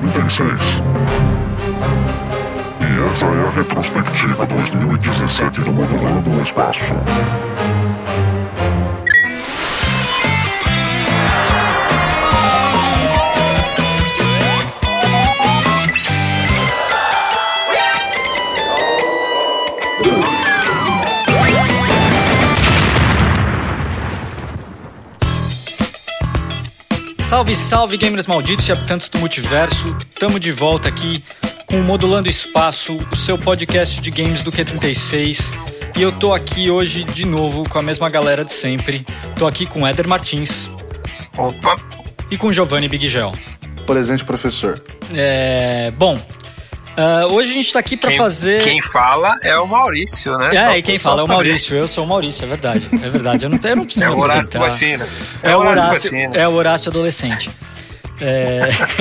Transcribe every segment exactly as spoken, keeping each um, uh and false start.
trinta e seis. E essa é a retrospectiva dois mil e dezessete do Modulando no Espaço. Salve, salve, gamers malditos e habitantes do multiverso. Tamo de volta aqui com o Modulando Espaço, o seu podcast de games do Q trinta e seis. E eu tô aqui hoje de novo com a mesma galera de sempre. Tô aqui com Éder Martins. Opa! E com Giovanni Bigel. Presente, professor. É... Bom... Uh, hoje a gente tá aqui pra quem, fazer... Quem fala é o Maurício, né? É, só, e quem fala é o Maurício. Eu sou o Maurício, é verdade. É verdade, eu não, eu não preciso é me o Horácio apresentar. Baixina. É, é, o Horácio, é o Horácio adolescente. É...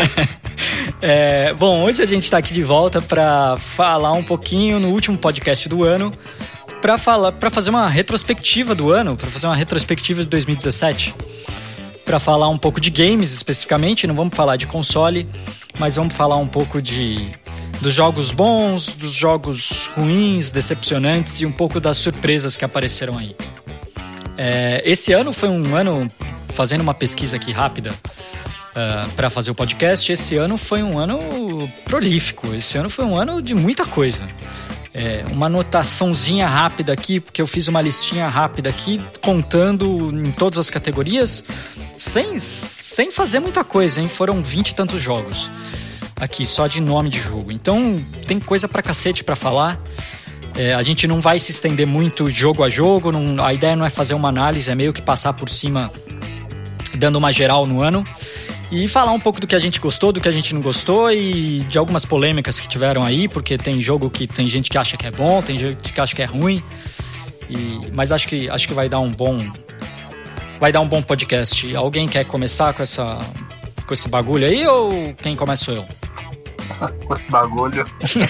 é, bom, hoje a gente tá aqui de volta pra falar um pouquinho no último podcast do ano, pra, falar, pra fazer uma retrospectiva do ano, pra fazer uma retrospectiva de dois mil e dezessete. Pra falar um pouco de games especificamente, não vamos falar de console, mas vamos falar um pouco de... dos jogos bons, dos jogos ruins, decepcionantes e um pouco das surpresas que apareceram aí. É, esse ano foi um ano, fazendo uma pesquisa aqui rápida uh, para fazer o podcast, esse ano foi um ano prolífico, esse ano foi um ano de muita coisa. É, uma anotaçãozinha rápida aqui, porque eu fiz uma listinha rápida aqui, contando em todas as categorias, sem, sem fazer muita coisa, hein? Foram vinte e tantos jogos aqui, só de nome de jogo. Então, tem coisa pra cacete pra falar. É, a gente não vai se estender muito jogo a jogo, não, a ideia não é fazer uma análise, é meio que passar por cima, dando uma geral no ano, e falar um pouco do que a gente gostou, do que a gente não gostou, e de algumas polêmicas que tiveram aí, porque tem jogo que tem gente que acha que é bom, tem gente que acha que é ruim, e, mas acho que, acho que vai dar um bom... Vai dar um bom podcast. Alguém quer começar com essa... com esse bagulho aí, ou quem começa eu? Com esse bagulho.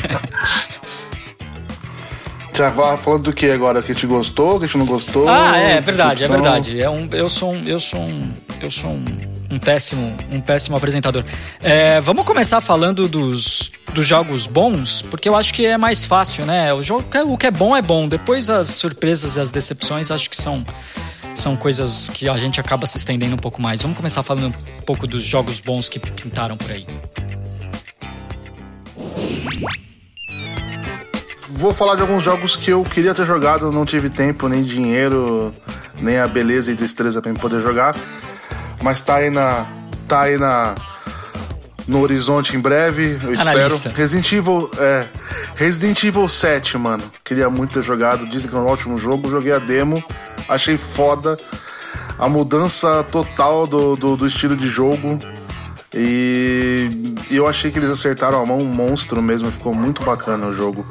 Já vai falando do que agora? Que a gente gostou, que a gente não gostou? Ah, é verdade, decepção. é verdade. É um, eu sou um, eu sou um, eu sou um, um péssimo, um péssimo apresentador. É, vamos começar falando dos, dos jogos bons, porque eu acho que é mais fácil, né? O jogo, o que é bom é bom. Depois as surpresas e as decepções, acho que são São coisas que a gente acaba se estendendo um pouco mais. Vamos começar falando um pouco dos jogos bons que pintaram por aí. Vou falar de alguns jogos que eu queria ter jogado, não tive tempo, nem dinheiro, nem a beleza e destreza pra poder jogar. Mas tá aí na... Tá aí na... no horizonte em breve, eu Analista. espero. Resident Evil, é, Resident Evil sete, mano. Queria muito ter jogado, dizem que é um ótimo jogo. Joguei a demo, achei foda. A mudança total do, do, do estilo de jogo. E eu achei que eles acertaram a mão, um monstro mesmo. Ficou muito bacana o jogo.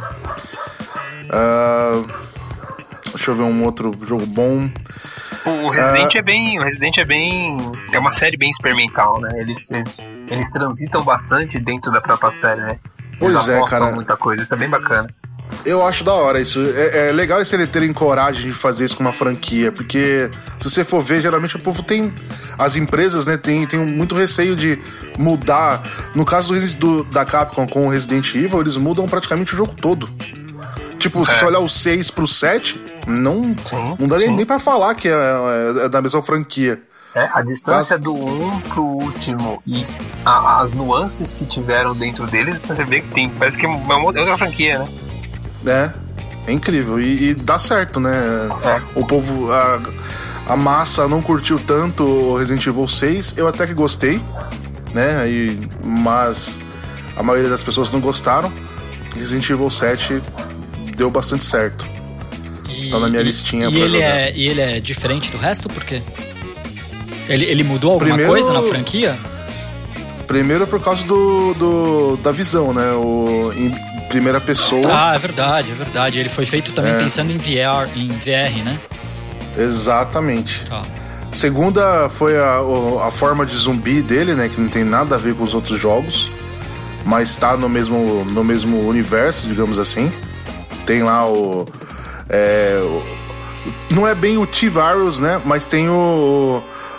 Uh, deixa eu ver um outro jogo bom. O Resident uh, é bem. O Resident é bem. É uma série bem experimental, né? Eles, eles, eles transitam bastante dentro da própria série, né? Eles pois é, cara. Muita coisa, isso é bem bacana. Eu acho da hora isso. É, é legal esse eles terem coragem de fazer isso com uma franquia, porque se você for ver, geralmente o povo tem. As empresas, né, tem, tem muito receio de mudar. No caso do, do, da Capcom com o Resident Evil, eles mudam praticamente o jogo todo. Tipo, é. se você olhar o seis pro sete, não, sim, não dá sim. nem pra falar que é, é, é da mesma franquia. É, a distância Mas... do um pro último e a, as nuances que tiveram dentro deles, você vê que tem. Parece que é uma outra franquia, né? É, é incrível. E, e dá certo, né? É. O povo. A, a massa não curtiu tanto o Resident Evil seis. Eu até que gostei, né? E, mas a maioria das pessoas não gostaram. Resident Evil sete deu bastante certo. E, tá na minha e, listinha e pra ele jogar. É, e ele é diferente do resto, por quê? Ele, ele mudou alguma Primeiro, coisa na franquia? Primeiro por causa do, do da visão, né? O, em primeira pessoa. Ah, é verdade, é verdade. Ele foi feito também é. pensando em V R, em V R, né? Exatamente. Tá. Segunda foi a, a forma de zumbi dele, né? Que não tem nada a ver com os outros jogos, mas tá no mesmo, no mesmo universo, digamos assim. Tem lá o... É, o não é bem o T-Virus, né? Mas tem o,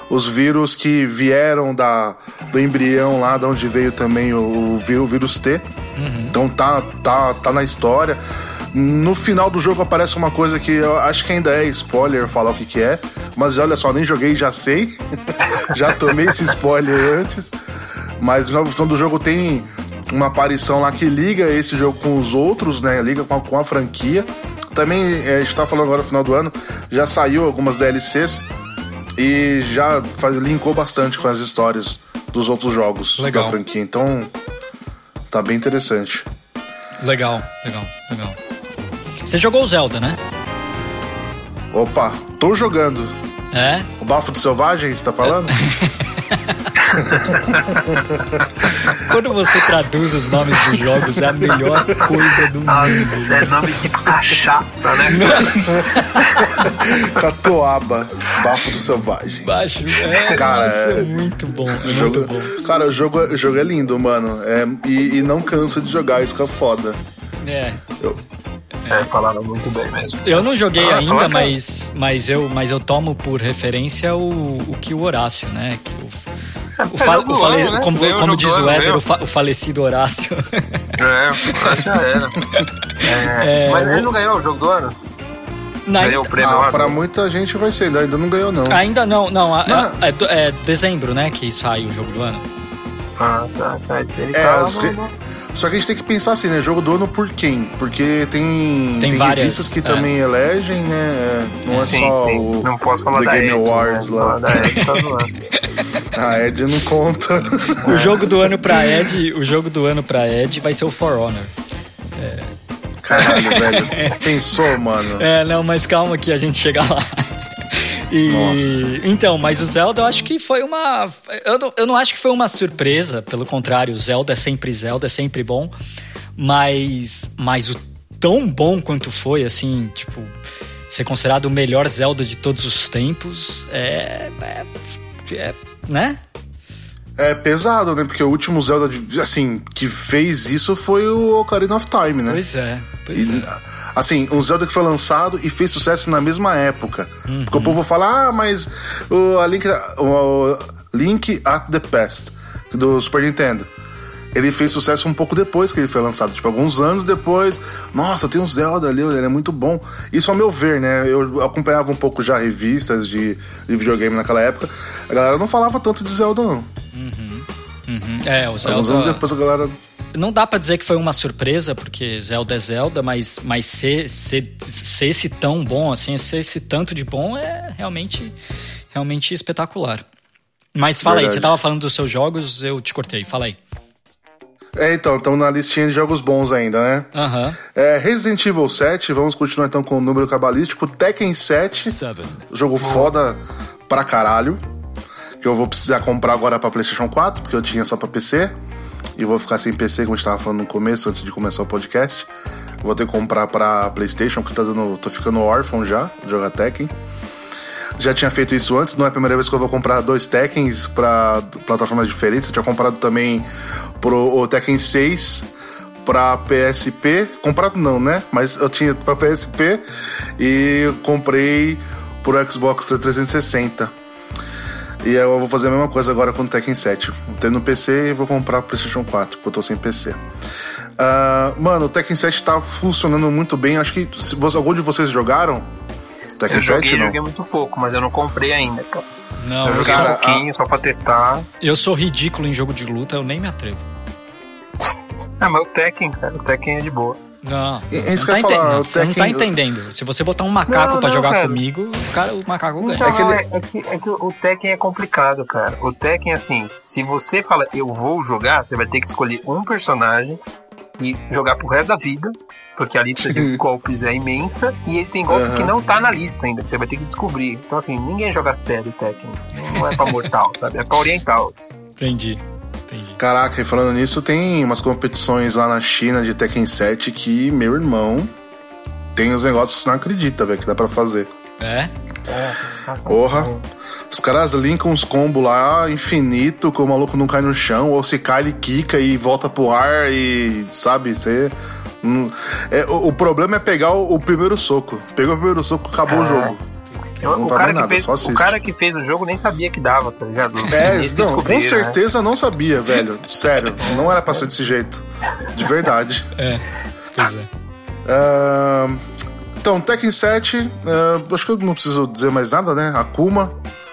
os vírus que vieram da, do embrião lá, de onde veio também o, o vírus, o vírus T. Uhum. Então tá, tá, tá na história. No final do jogo aparece uma coisa que eu acho que ainda é spoiler falar o que que é, mas olha só, nem joguei e já sei. Já tomei esse spoiler antes. Mas no final do jogo tem uma aparição lá que liga esse jogo com os outros, né? Liga com a, com a franquia. Também, é, a gente tá falando agora no final do ano, já saiu algumas D L Cs e já faz, linkou bastante com as histórias dos outros jogos Legal. da franquia. Então, tá bem interessante. Legal, legal, legal. Você jogou o Zelda, né? Opa, tô jogando. É? O Bafo do Selvagem, você tá falando? Quando você traduz os nomes dos jogos, é a melhor coisa do Nossa, mundo. É nome de cachaça, né? Catuaba, Bafo do Selvagem. Baixo, é, cara, nossa, é... é muito bom, é jogo... muito bom. Cara, o jogo, o jogo é lindo, mano. É... E, e não cansa de jogar, isso que é foda. É. Eu... É, falaram muito bem mesmo. Eu não joguei ah, ainda, mas, mas, eu, mas eu tomo por referência o, o que o Horácio, né? Que o, o, fa, o fale, ano, né? Como, como diz o Éder, o, fa, o falecido Horácio. É, já era. É, é, mas ele não ganhou o jogo do ano? Não, ganhou o prêmio ah, pra muita gente vai ser, ainda não ganhou não. Ainda não, não. não. É, é, é dezembro, né, que sai o jogo do ano. Ah, tá, tá. Ele é, tá as re... Só que a gente tem que pensar assim, né? Jogo do ano por quem? Porque tem, tem, tem várias, revistas que é. também elegem, né? Não é, é sim, só sim. o não posso falar The da Game Ed, Awards né? lá. Da Ed, tá a Ed não conta. O jogo do ano pra Ed, o jogo do ano pra Ed vai ser o For Honor. É... Caralho, velho. Pensou, mano? É, não, mas calma que a gente chega lá. E, Nossa. Então, mas o Zelda eu acho que foi uma... Eu não, eu não acho que foi uma surpresa, pelo contrário, o Zelda é sempre Zelda, é sempre bom, mas, mas o tão bom quanto foi, assim, tipo, ser considerado o melhor Zelda de todos os tempos, é... é, é né? É pesado, né? Porque o último Zelda, assim, que fez isso foi o Ocarina of Time, né? Pois é, pois e, é. Assim, um Zelda que foi lançado e fez sucesso na mesma época. Uhum. Porque o povo fala, ah, mas o a Link, o Link at the Past, do Super Nintendo, ele fez sucesso um pouco depois que ele foi lançado. Tipo, alguns anos depois. Nossa, tem um Zelda ali, ele é muito bom. Isso ao meu ver, né? Eu acompanhava um pouco já revistas de, de videogame naquela época. A galera não falava tanto de Zelda, não. Uhum. Uhum. É, o Zelda... Alguns anos depois a galera... Não dá pra dizer que foi uma surpresa, porque Zelda é Zelda, mas, mas ser, ser, ser esse tão bom, assim, ser esse tanto de bom é realmente, realmente espetacular. Mas fala Verdade. aí, você tava falando dos seus jogos, eu te cortei, fala aí. É, então, estamos na listinha de jogos bons ainda, né? Aham. Uhum. É, Resident Evil sete, vamos continuar então com o número cabalístico. Tekken sete, Seven. Jogo foda pra caralho, que eu vou precisar comprar agora pra PlayStation quatro, porque eu tinha só pra P C. E vou ficar sem P C, como a gente tava falando no começo, antes de começar o podcast. Vou ter que comprar pra PlayStation, porque tá dando, tô ficando órfão já, de jogar Tekken. Já tinha feito isso antes, não é a primeira vez que eu vou comprar dois Tekkens pra plataformas diferentes. Eu tinha comprado também pro o Tekken seis pra P S P. Comprado não, né? Mas eu tinha pra P S P e comprei pro Xbox trezentos e sessenta. E eu vou fazer a mesma coisa agora com o Tekken sete. Tendo no P C e vou comprar o PlayStation quatro, porque eu tô sem P C. Uh, mano, o Tekken sete tá funcionando muito bem. Acho que se, algum de vocês jogaram Tekken eu joguei, sete, não? Eu joguei muito pouco, mas eu não comprei ainda, cara. Não, eu joguei cara, um pouquinho, a... só pra testar. Eu sou ridículo em jogo de luta, eu nem me atrevo. Ah, mas o Tekken, cara, o Tekken é de boa. Não, é, você, não tá, ente... não, você Tekken... não tá entendendo. Se você botar um macaco não, pra não, jogar cara. comigo, o, cara, o macaco ganha. Então, é, que ele... é, que, é que o Tekken é complicado, cara. O Tekken, assim, se você fala eu vou jogar, você vai ter que escolher um personagem e jogar pro resto da vida, porque a lista de golpes é imensa e ele tem golpe uhum. que não tá na lista ainda, que você vai ter que descobrir. Então, assim, ninguém joga sério Tekken. Não é pra mortal, sabe? É pra oriental. Entendi. Entendi. Caraca, e falando nisso, tem umas competições lá na China de Tekken sete que, meu irmão, tem os negócios que você não acredita, velho, que dá pra fazer. É? É. Porra. Os caras linkam uns combos lá infinito, que o maluco não cai no chão, ou se cai, ele quica e volta pro ar e, sabe, você... É, o, o problema é pegar o, o primeiro soco. Pegou o primeiro soco, acabou é. o jogo. Eu, não o, vai cara ver nada, que fez, só assiste. o cara que fez o jogo nem sabia que dava, tá ligado? É, Eles não, com descobriram, certeza não sabia, velho. Sério, não era pra ser desse jeito. De verdade. É, pois é. Uh, então, Tekken sete, uh, acho que eu não preciso dizer mais nada, né? Akuma.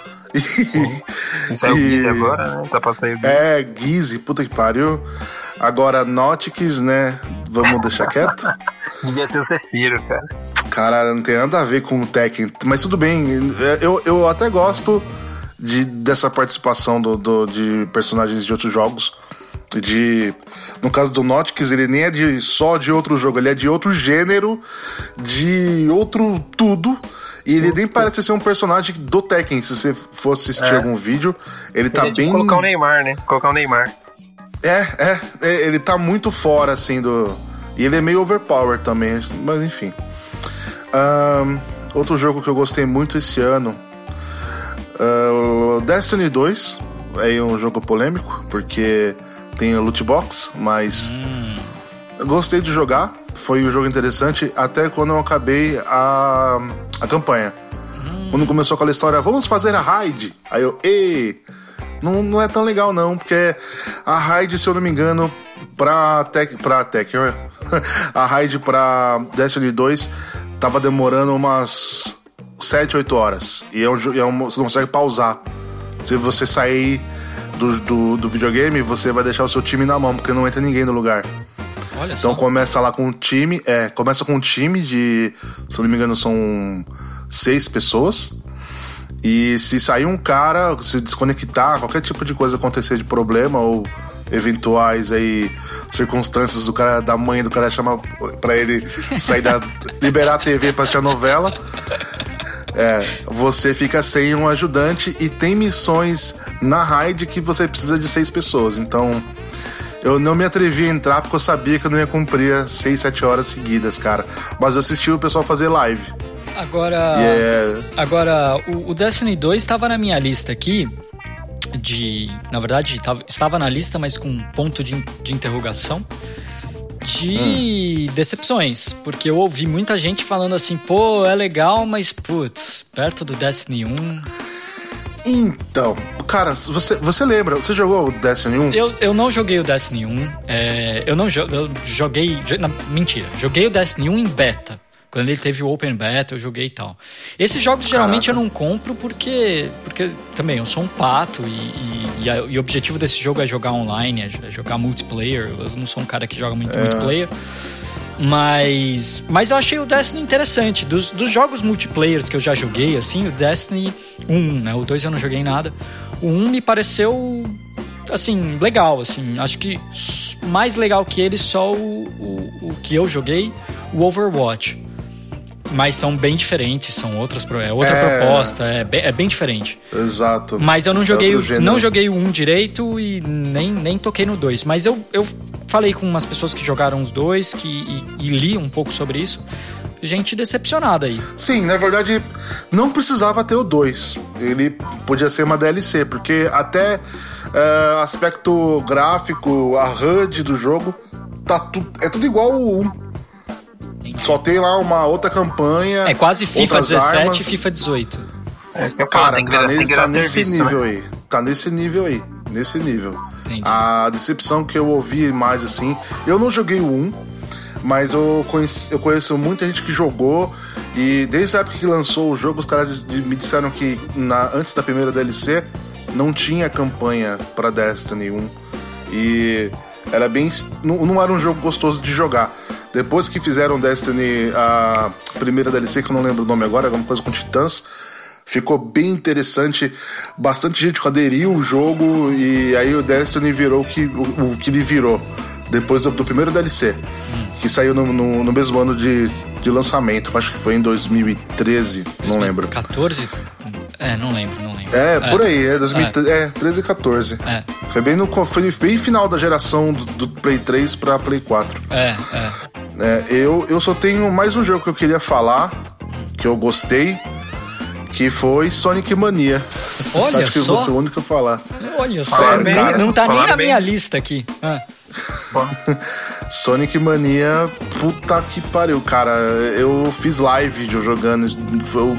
E saiu o Gizzy agora, né? Tá pra sair o Gizzy. É, Gizzy, puta que pariu. Agora, Nauticus, né? Vamos deixar quieto? Devia ser o Sephiroth, cara. Cara, não tem nada a ver com o Tekken. Mas tudo bem, eu, eu até gosto de, dessa participação do, do, de personagens de outros jogos. De, no caso do Nauticus, ele nem é de, só de outro jogo, ele é de outro gênero, de outro tudo. E ele nem parece ser um personagem do Tekken. Se você for assistir é. algum vídeo, ele tá ele é bem... colocar o Neymar, né? Colocar o Neymar. É, é, é, ele tá muito fora, assim, do... E ele é meio overpower também, mas enfim. Um, outro jogo que eu gostei muito esse ano... Uh, Destiny dois. É um jogo polêmico, porque tem loot box, mas... Hum. Eu gostei de jogar. Foi um jogo interessante, até quando eu acabei a, a campanha. Hum. Quando começou aquela história, vamos fazer a raid. Aí eu, ei... Não, não é tão legal não, porque a raid, se eu não me engano, pra Tech, pra Tech, a raid pra Destiny dois tava demorando umas sete, oito horas. E é um, é um, você não consegue pausar. Se você sair do, do, do videogame, você vai deixar o seu time na mão, porque não entra ninguém no lugar. Olha então só. Começa lá com um time, é, começa com um time de, se eu não me engano, são seis pessoas. E se sair um cara, se desconectar, qualquer tipo de coisa acontecer de problema ou eventuais aí circunstâncias do cara, da mãe do cara chamar pra ele sair da, liberar a T V pra assistir a novela, é, você fica sem um ajudante e tem missões na raid que você precisa de seis pessoas. Então eu não me atrevi a entrar porque eu sabia que eu não ia cumprir seis, sete horas seguidas, cara. Mas eu assisti o pessoal fazer live. Agora, yeah. agora o, o Destiny dois estava na minha lista aqui de, na verdade, tava, estava na lista, mas com um ponto de, de interrogação de hum. decepções, porque eu ouvi muita gente falando assim, pô, é legal, mas putz, perto do Destiny um... Então, cara, você, você lembra, você jogou o Destiny um? Eu, eu não joguei o Destiny um, é, eu não jo- eu joguei, não, mentira, joguei o Destiny um em beta. Quando ele teve o Open Beta, eu joguei e tal. Esses jogos, geralmente, Caraca. eu não compro porque, porque também, eu sou um pato e, e, e, a, e o objetivo desse jogo é jogar online, é jogar multiplayer. Eu não sou um cara que joga muito é. multiplayer. Mas, mas eu achei o Destiny interessante. Dos, dos jogos multiplayers que eu já joguei, assim, o Destiny um, né? O dois eu não joguei nada. O um me pareceu, assim, legal, assim. Acho que mais legal que ele só o, o, o que eu joguei, o Overwatch. Mas são bem diferentes, são outras, é outra é... proposta, é bem, é bem diferente. Exato. Mas eu não joguei, é não joguei o um direito e nem, nem toquei no dois. Mas eu, eu falei com umas pessoas que jogaram os dois que, e, e li um pouco sobre isso. Gente decepcionada aí. Sim, na verdade, não precisava ter o dois. Ele podia ser uma D L C, porque até uh, aspecto gráfico, a H U D do jogo, tá tu, é tudo igual ao um. Só tem lá uma outra campanha. É quase FIFA dezessete e FIFA dezoito. É, que eu Cara, falo, tá, tem que, ne- tá nesse serviço, nível né? aí. Tá nesse nível aí. Nesse nível. Entendi. A decepção que eu ouvi mais assim. Eu não joguei o um, mas eu conheço, eu conheço muita gente que jogou. E desde a época que lançou o jogo, os caras me disseram que na, antes da primeira D L C não tinha campanha pra Destiny um. E era bem. Não, não era um jogo gostoso de jogar. Depois que fizeram Destiny, a primeira D L C, que eu não lembro o nome agora, alguma coisa com Titãs, ficou bem interessante. Bastante gente aderiu o jogo e aí o Destiny virou o que, o, o que ele virou. Depois do, do primeiro D L C, que saiu no, no, no mesmo ano de, de lançamento. Acho que foi em dois mil e treze, não lembro. dois mil e catorze? É, não lembro, não lembro. É, é. por aí, é, dois mil e treze, é. é treze e catorze. É. Foi bem no foi bem final da geração do, do Play três pra Play quatro. É, é. É, eu, eu só tenho mais um jogo que eu queria falar, que eu gostei, que foi Sonic Mania. Olha Acho que só. eu vou ser o único a falar. Olha só, Sério, bem, cara? não tá nem na bem. minha lista aqui. Ah. Sonic Mania, puta que pariu, cara. Eu fiz live de eu jogando, eu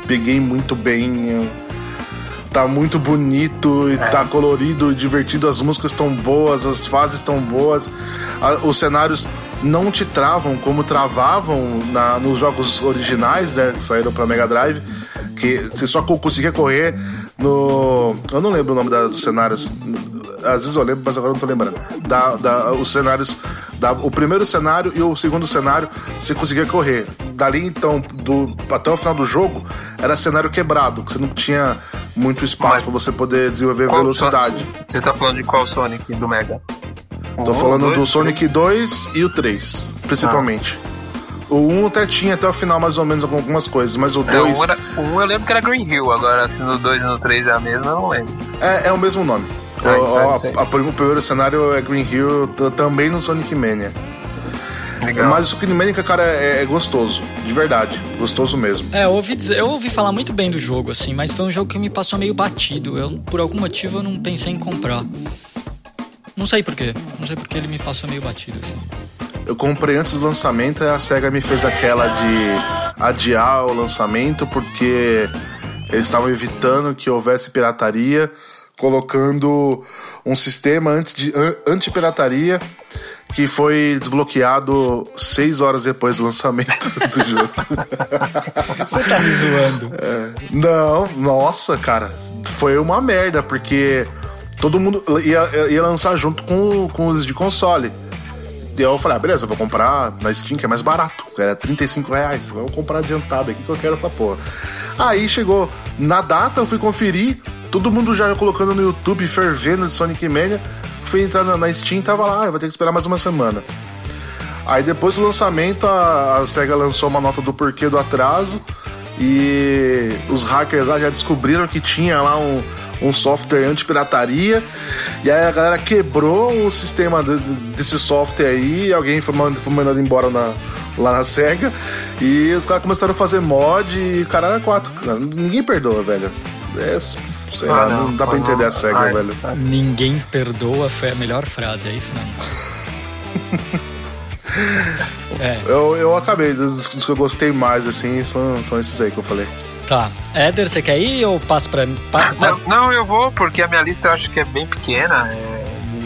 peguei muito bem. Tá muito bonito, e é. tá colorido, divertido, as músicas estão boas, as fases estão boas, a, os cenários não te travam como travavam na, nos jogos originais, né, que saíram pra Mega Drive, que você só conseguia correr no... Eu não lembro o nome da, dos cenários, às vezes eu lembro, mas agora não tô lembrando. Da, da, os cenários, da, o primeiro cenário e o segundo cenário você conseguia correr. Dali então, do, até o final do jogo, era cenário quebrado, que você não tinha muito espaço para você poder desenvolver velocidade. Son- você tá falando de qual Sonic do Mega? Tô um, falando dois, do Sonic dois e o três, principalmente. Ah. O um até tinha até o final mais ou menos algumas coisas, mas o dois... É, o um eu lembro que era Green Hill, agora se no dois e no três é a mesma, eu não lembro. É, é o mesmo nome. Ah, o, então a, a, o primeiro cenário é Green Hill, também no Sonic Mania. Legal. Mas o Sonic Mania, cara, é, é gostoso, de verdade, gostoso mesmo. É, eu ouvi, dizer, eu ouvi falar muito bem do jogo, assim, mas foi um jogo que me passou meio batido. Eu, por algum motivo, eu não pensei em comprar. Não sei porquê, não sei porque ele me passou meio batido, assim. Eu comprei antes do lançamento e a SEGA me fez aquela de adiar o lançamento porque eles estavam evitando que houvesse pirataria, colocando um sistema anti, de, anti-pirataria que foi desbloqueado seis horas depois do lançamento do jogo. Você tá me zoando? É, não, nossa, cara, foi uma merda, porque todo mundo ia, ia lançar junto com, com os de console. E eu falei, ah, beleza, eu vou comprar na Steam, que é mais barato, era trinta e cinco reais, vou comprar adiantado aqui que eu quero essa porra. Aí chegou na data, eu fui conferir, todo mundo já colocando no YouTube, fervendo de Sonic Mania. Fui entrar na, na Steam, tava lá, eu vou ter que esperar mais uma semana. Aí depois do lançamento, a, a SEGA lançou uma nota do porquê do atraso, e os hackers lá já descobriram que tinha lá um, um software anti-pirataria, e aí a galera quebrou o sistema de, desse software aí, e alguém foi, foi mandado embora na, lá na SEGA, e os caras começaram a fazer mod, e cara, era quatro. Ninguém perdoa, velho. É, sei ah, lá, não, não dá pra entender não. a SEGA, Ai, velho. Ninguém perdoa foi a melhor frase, é isso mesmo. é. eu, eu acabei, dos, dos que eu gostei mais, assim, são, são esses aí que eu falei. Tá. Éder, você quer ir ou passo pra mim? Pa, pa... Não, não, eu vou, porque a minha lista eu acho que é bem pequena. É,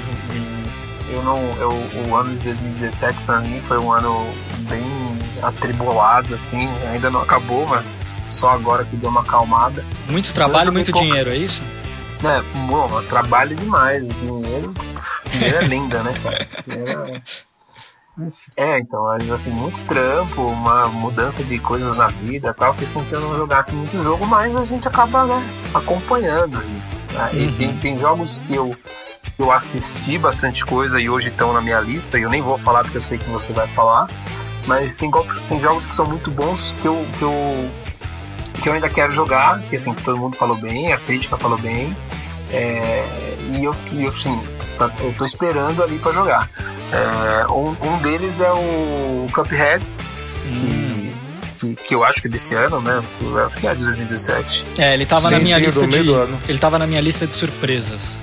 eu não, eu, o ano de dois mil e dezessete pra mim foi um ano bem atribulado, assim, ainda não acabou, mas só agora que deu uma acalmada. Muito trabalho, muito pouco... dinheiro, é isso? É, bom, trabalho demais, dinheiro, dinheiro é linda, né, cara? Dinheiro é... é, então, assim, muito trampo, uma mudança de coisas na vida e tal, fez com que eu não jogasse muito jogo, mas a gente acaba, né, acompanhando. Né? Uhum. E tem, tem jogos que eu, eu assisti bastante coisa e hoje estão na minha lista, e eu nem vou falar porque eu sei que você vai falar. Mas tem, tem jogos que são muito bons que eu, que, eu, que eu ainda quero jogar, que assim, que todo mundo falou bem, a crítica falou bem, é, e eu, eu, assim, eu tô esperando ali pra jogar. É, um, um deles é o Cuphead, que, que, que eu acho que é desse ano, né? Eu acho que é de dois mil e dezessete. É, ele tava sim, na minha sim, lista de. Ele tava na minha lista de surpresas.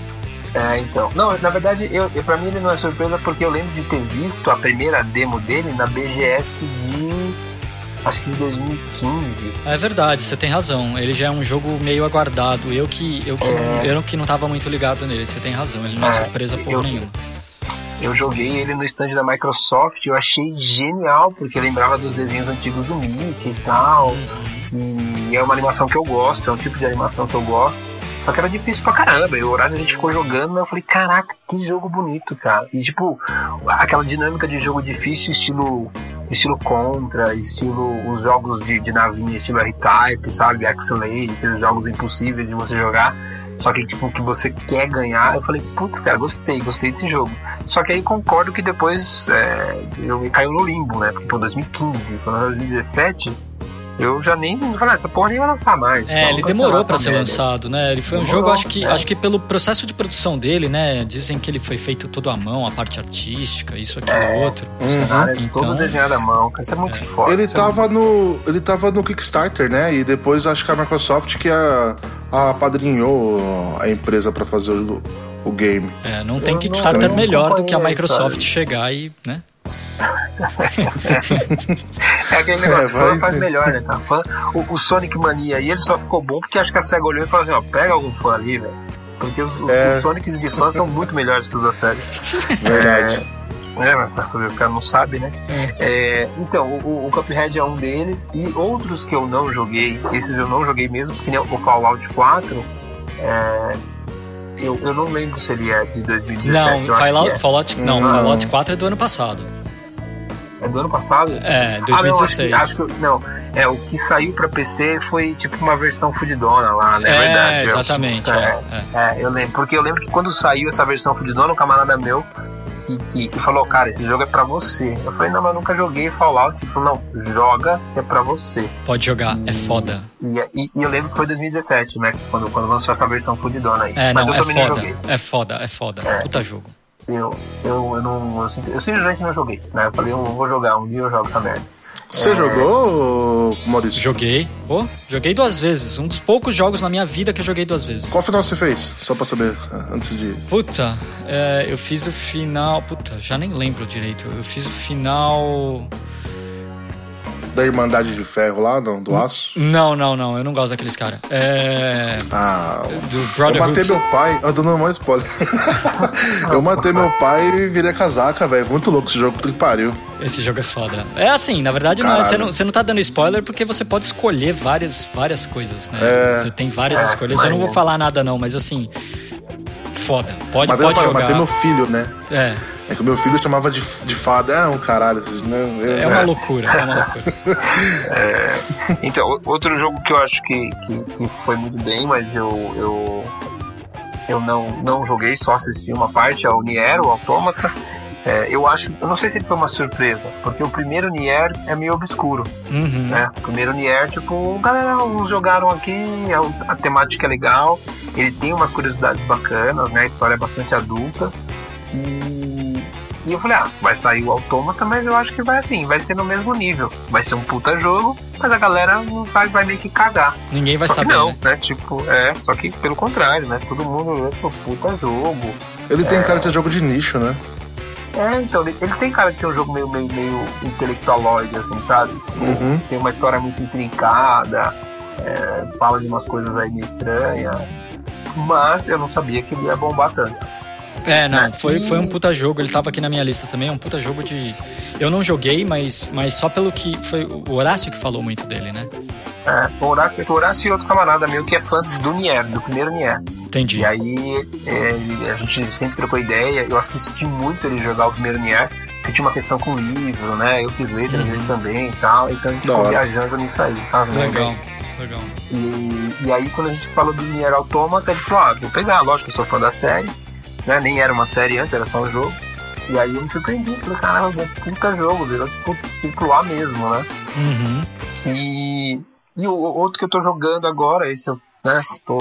É, então. Não, na verdade, eu, eu, pra mim ele não é surpresa porque eu lembro de ter visto a primeira demo dele na B G S de... acho que de dois mil e quinze. É verdade, você tem razão. Ele já é um jogo meio aguardado. Eu que, eu que, é... eu que não tava muito ligado nele, você tem razão. Ele não é, é surpresa porra nenhuma. Eu joguei ele no stand da Microsoft e eu achei genial, porque lembrava dos desenhos antigos do Mickey e tal. Uhum. E é uma animação que eu gosto, é um tipo de animação que eu gosto. Só que era difícil pra caramba. E o horário a gente ficou jogando, eu falei, caraca, que jogo bonito, cara. E tipo, aquela dinâmica de jogo difícil, estilo estilo Contra, estilo os jogos de, de navinha, estilo R-Type, sabe? X-Lay, aqueles jogos impossíveis de você jogar. Só que tipo, que você quer ganhar. Eu falei, putz, cara, gostei, gostei desse jogo. Só que aí concordo que depois é, eu me caiu no limbo, né? Porque foi dois mil e quinze, quando dois mil e dezessete... eu já nem falei, essa porra nem vai lançar mais. É, ele demorou pra ser lançado, né? Ele foi um jogo, acho que, acho que pelo processo de produção dele, né? Dizem que ele foi feito todo à mão, a parte artística, isso, aquilo, é, outro. O cenário é então, todo desenhado à mão, isso é muito é. forte. Ele tava, no, ele tava no Kickstarter, né? E depois acho que a Microsoft que a, a apadrinhou a empresa pra fazer o, o game. É, não tem eu Kickstarter não, melhor do que a Microsoft chegar e, né? É aquele negócio, é, fã faz melhor, né, cara? Fã, o, o Sonic Mania aí, ele só ficou bom porque acho que a SEGA olhou e falou assim, ó, pega algum fã ali, velho. Porque os, é. os Sonics de fã são muito melhores que os da SEGA. Verdade. É, mas pra fazer os caras não sabem, né? É, então, o, o Cuphead é um deles. E outros que eu não joguei, esses eu não joguei mesmo, porque nem o Fallout quatro, é, eu, eu não lembro se ele é de dois mil e dezessete. Não, Fallout, é. Fallout, não, não, Fallout quatro é do ano passado. É do ano passado? É, dois mil e dezesseis. Ah, não, acho que, acho que, não, é, o que saiu pra P C foi tipo uma versão fudidona lá, né? É, verdade. exatamente. Eu, é, é, é. é, eu lembro, porque eu lembro que quando saiu essa versão fudidona, um camarada meu e, e, e falou, cara, esse jogo é pra você. Eu falei, não, mas eu nunca joguei Fallout. Ele falou, não, joga, que é pra você. Pode jogar, e, é foda. E, e, e eu lembro que foi dois mil e dezessete, né? Quando, quando lançou essa versão fudidona aí. É, mas não, eu é também foda, não joguei. é foda, é foda. É. Puta jogo. Eu, eu, eu não. Eu, eu simplesmente não joguei, né? Eu falei, eu vou jogar, um dia eu jogo essa merda. Você é... jogou, Maurício? Joguei. Oh, joguei duas vezes. Um dos poucos jogos na minha vida que eu joguei duas vezes. Qual final você fez? Só pra saber, antes de... Puta, é, eu fiz o final... Puta, já nem lembro direito. Eu fiz o final... Da Irmandade de Ferro lá, não, do Aço? Não, não, não. Eu não gosto daqueles caras. É... Ah... Do Brotherhood. Eu matei meu pai... Eu tô dando mais spoiler. Eu matei meu pai e virei a casaca, velho. Muito louco esse jogo, puta que pariu. Esse jogo é foda. É assim, na verdade, não, você, não, você não tá dando spoiler porque você pode escolher várias, várias coisas, né? É... Você tem várias é, escolhas. Eu não vou falar nada não, mas assim... Foda. Pode, matei pode meu pai, jogar. Matei meu filho, né? É. É que o meu filho chamava de, de fada. É um caralho. Né? É, é uma loucura, é uma loucura. É, então, outro jogo que eu acho que, que, que foi muito bem, mas eu, eu, eu não, não joguei, só assisti uma parte, é o Nier, o Automata. É, eu acho, eu não sei se ele foi uma surpresa, porque o primeiro Nier é meio obscuro. Uhum. Né? O primeiro Nier, tipo, galera, uns jogaram aqui, a, a temática é legal, ele tem umas curiosidades bacanas, né? A história é bastante adulta. E, e eu falei, ah, vai sair o Automata, mas eu acho que vai assim, vai ser no mesmo nível. Vai ser um puta jogo, mas a galera vai, vai meio que cagar. Ninguém vai só saber, que não, né? né? Tipo, é, só que pelo contrário, né? Todo mundo, pô, puta jogo. Ele tem é... cara de ser jogo de nicho, né? É, então, ele, ele tem cara de ser um jogo meio, meio, meio intelectualoide, assim, sabe? Uhum. Tem uma história muito intrincada, é, fala de umas coisas aí meio estranhas, mas eu não sabia que ele ia bombar tanto. É, não, foi, foi um puta jogo, ele tava aqui na minha lista também, é um puta jogo de... Eu não joguei, mas, mas só pelo que... Foi o Horácio que falou muito dele, né? É, o Horácio, o Horácio e outro camarada meu que é fã do Nier, do primeiro Nier. Entendi. E aí é, a gente sempre trocou ideia, eu assisti muito ele jogar o primeiro Nier, que tinha uma questão com o livro, né? Eu fiz letras dele uhum. também e tal, então a gente ficou viajando nisso aí, sabe? Legal, legal. E, e aí quando a gente falou do Nier Automata, ele falou, ah, vou pegar, lógico que eu sou fã da série, né? Nem era uma série antes, era só um jogo. E aí eu me surpreendi, falei, caramba, puta jogo, virou tipo triplo A mesmo, né? Uhum. E... E o outro que eu tô jogando agora, esse eu, né, tô,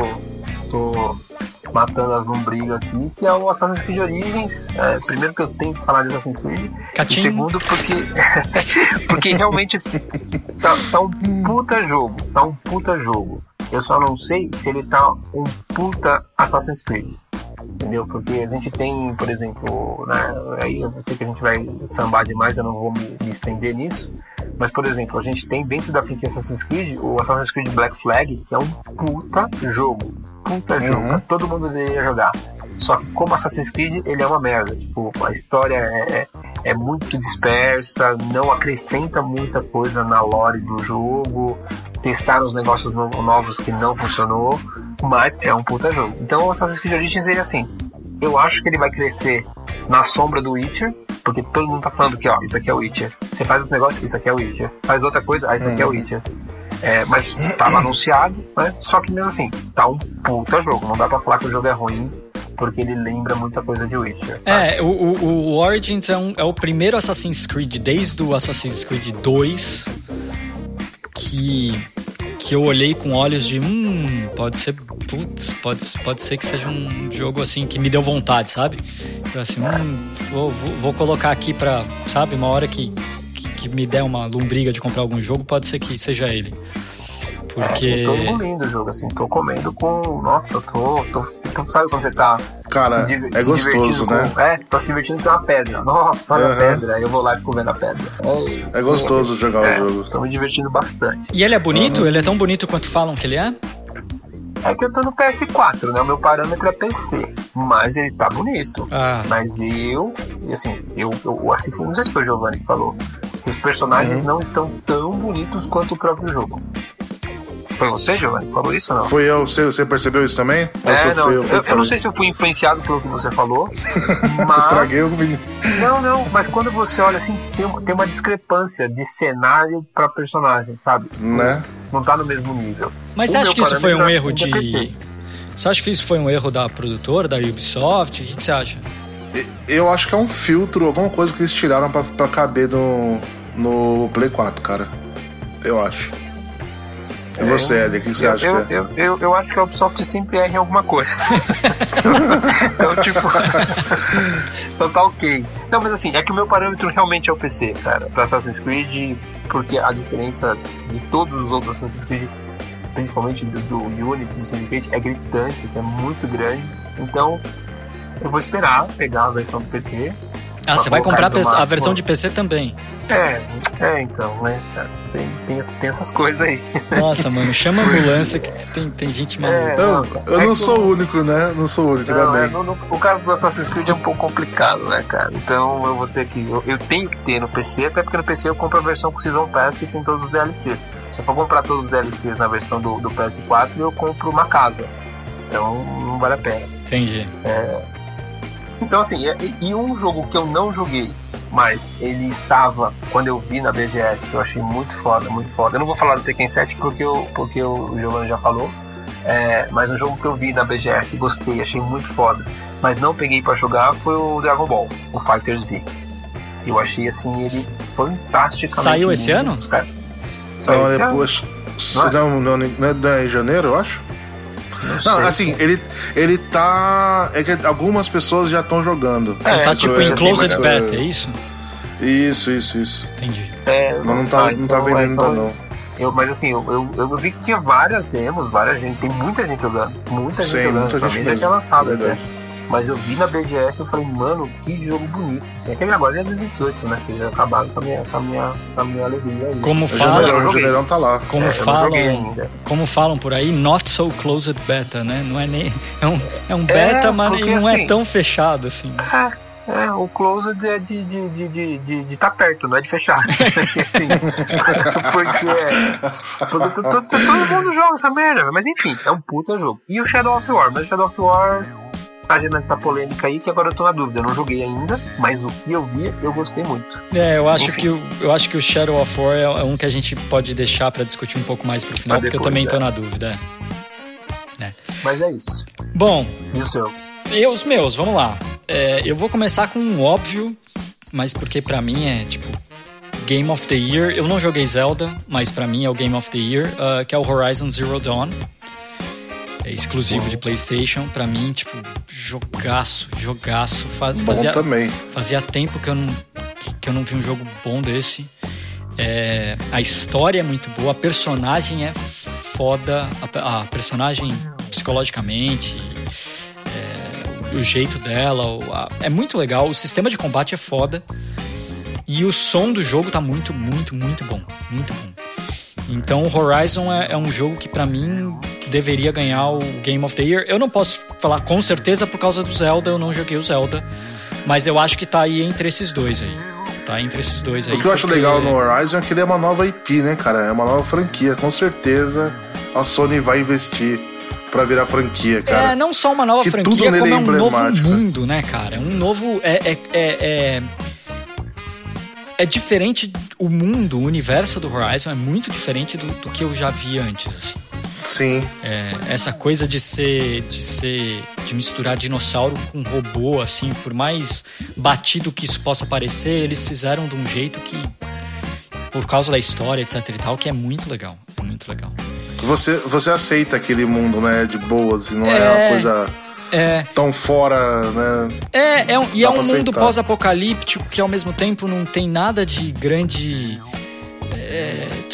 tô matando as lombrigas aqui, que é o Assassin's Creed Origins. É, primeiro que eu tenho que falar de Assassin's Creed. Catim. E segundo porque, porque realmente tá, tá um puta jogo, tá um puta jogo. Eu só não sei se ele tá um puta Assassin's Creed. Entendeu? Porque a gente tem, por exemplo, né, aí eu sei que a gente vai sambar demais, eu não vou me, me estender nisso, mas, por exemplo, a gente tem dentro da franquia Assassin's Creed o Assassin's Creed Black Flag, que é um puta jogo, puta jogo, uhum. todo mundo deveria jogar. Só que como Assassin's Creed, ele é uma merda, tipo, a história é, é muito dispersa, não acrescenta muita coisa na lore do jogo, testaram os negócios novos que não funcionou, mas é um puta jogo. Então o Assassin's Creed Origins, ele é assim, eu acho que ele vai crescer na sombra do Witcher, porque todo mundo tá falando que, ó, isso aqui é o Witcher. Você faz os negócios, isso aqui é o Witcher. Faz outra coisa, ah, isso aqui é o Witcher. É, mas tava anunciado, né? Só que mesmo assim, tá um puta jogo. Não dá pra falar que o jogo é ruim, porque ele lembra muita coisa de Witcher. Tá? É, o, o, o Origins é, um, é o primeiro Assassin's Creed desde o Assassin's Creed dois que, que eu olhei com olhos de hum, pode ser, putz, pode, pode ser que seja um jogo assim que me deu vontade, sabe? Eu assim, hum, vou, vou, vou colocar aqui pra, sabe, uma hora que, que, que me der uma lombriga de comprar algum jogo, pode ser que seja ele. Porque... É, eu tô engolindo o jogo, assim, tô comendo com... Nossa, eu tô, tô, tô... Sabe quando você tá... Cara, se div- é se gostoso, né? Com, é, você tá se divertindo com uma pedra. Nossa, olha uhum. a pedra. Aí eu vou lá e fico vendo a pedra. É, é gostoso é, jogar é, o jogo. Tô me divertindo bastante. E ele é bonito? Uhum. Ele é tão bonito quanto falam que ele é? É que eu tô no P S quatro, né? O meu parâmetro é P C. Mas ele tá bonito. Ah. Mas eu, assim, eu, eu, eu acho que foi, não sei se foi o Giovanni que falou. Os personagens uhum. não estão tão bonitos quanto o próprio jogo. Foi você, Giovanni, que falou isso ou não? Foi eu, você, você percebeu isso também? É, foi, não, foi eu, eu, eu não sei se eu fui influenciado pelo que você falou, mas... Estraguei o menino. Não, não, mas quando você olha assim, tem uma, tem uma discrepância de cenário pra personagem, sabe? Né? Não tá no mesmo nível. Mas o você acha que isso foi um erro de... P C. Você acha que isso foi um erro da produtora, da Ubisoft? O que, que você acha? Eu acho que é um filtro, alguma coisa que eles tiraram pra, pra caber no, no Play quatro, cara. Eu acho. E você, Ed, o que você eu, acha eu, que é? Eu, eu, eu acho que a Ubisoft sempre erra em alguma coisa. Então, tipo... então tá ok. Não, mas assim, é que o meu parâmetro realmente é o P C, cara. Pra Assassin's Creed, porque a diferença de todos os outros Assassin's Creed, principalmente do, do Unity e do Syndicate, é gritante, isso é muito grande. Então, eu vou esperar pegar a versão do P C. Ah, você vai comprar a versão de P C também? É, é então, né, cara, tem, tem, tem essas coisas aí. Nossa, mano, chama a ambulância que tem, tem gente maluca. É, não, eu é não sou o único, né? Não sou o único, não, ainda é, bem. No, no, o caso do Assassin's Creed é um pouco complicado, né, cara? Então eu vou ter que... Eu, eu tenho que ter no P C, até porque no P C eu compro a versão com Season Pass que tem todos os D L Cs. Se eu for comprar todos os D L Cs na versão do, do P S quatro, eu compro uma casa. Então não vale a pena. Entendi. É... Então assim, e, e um jogo que eu não joguei, mas ele estava, quando eu vi na B G S, eu achei muito foda, muito foda. Eu não vou falar do Tekken sete porque, eu, porque o Giovanni já falou, é, mas um jogo que eu vi na B G S e gostei, achei muito foda, mas não peguei pra jogar, foi o Dragon Ball, o Fighter Z. Eu achei assim, ele fantasticamente... Saiu esse lindo, ano? Cara. Saiu não, esse depois, ano? Não, não, não, não é em janeiro, eu acho? Não, não assim, ele, ele tá... É que algumas pessoas já estão jogando. É, ele tá tipo em closed é, beta, é isso? Isso, isso, isso. Entendi. É, mas não tá, ah, não tá então, vendendo então, ainda não. Eu, mas assim, eu, eu, eu vi que tinha várias demos, várias gente, tem muita gente jogando. Muita gente Sim, jogando. muita Pra gente mim já mesmo. tinha lançado, Verdade. né? Mas eu vi na B G S e eu falei, mano, que jogo bonito. Assim, é que agora é dois mil e dezoito, né? Vocês já acabaram com a minha, com a minha, com a minha alegria aí. Como O falam, janeirão, o janeirão tá lá. como, É, eu não joguei falam, ainda. como falam por aí, not so closed beta, né? Não é nem. É um, é um beta, É, mas porque, não assim, é tão fechado assim. É, é, o closed é de estar de, de, de, de, de tá perto, não é de fechar. Assim, porque é. Porque todo, todo, todo mundo joga essa merda, mas enfim, é um puta jogo. E o Shadow of War, mas o Shadow of War tá gerando essa polêmica aí que agora eu tô na dúvida. Eu não joguei ainda, mas o que eu vi, eu gostei muito. É, eu acho, Enfim. que, o- eu acho que o Shadow of War é um que a gente pode deixar pra discutir um pouco mais pro final, Pra porque eu depois, também tô é. na dúvida. é. Mas é isso. Bom, E o seu? e os meus, vamos lá. É, eu vou começar com um óbvio, mas porque pra mim é tipo Game of the Year. Eu não joguei Zelda, mas pra mim é o Game of the Year, ah, que é o Horizon Zero Dawn. É exclusivo de PlayStation. Pra mim, tipo, jogaço, jogaço. Fa- Bom Fazia, também. fazia tempo que eu não, que eu não vi um jogo bom desse. É, a história é muito boa, a personagem é foda, a, a personagem psicologicamente, é, o, o jeito dela, o- a- é muito legal, o sistema de combate é foda e o som do jogo tá muito, muito, muito bom, muito bom. Então o Horizon é, é um jogo que pra mim deveria ganhar o Game of the Year. Eu não posso falar com certeza por causa do Zelda, eu não joguei o Zelda, mas eu acho que tá aí entre esses dois aí. Tá entre esses dois aí. O que eu acho porque- legal no Horizon é que ele é uma nova I P, né, cara? É uma nova franquia. Com certeza a Sony vai investir pra virar franquia, cara. É, não só uma nova Que franquia, tudo nele como é é um novo emblemático. mundo, né, cara? É um novo... É, é, é, é, é diferente... O mundo, o universo do Horizon é muito diferente do, do que eu já vi antes, assim. Sim. É, essa coisa de ser, de ser... De misturar dinossauro com robô, assim, por mais batido que isso possa parecer, eles fizeram de um jeito que... Por causa da história, etc e tal, que é muito legal. É muito legal. Você, você aceita aquele mundo, né, de boas, e não é, É. uma coisa É... tão fora, né? É, é um, e é Dá um pra mundo aceitar. pós-apocalíptico que ao mesmo tempo não tem nada de grande... é,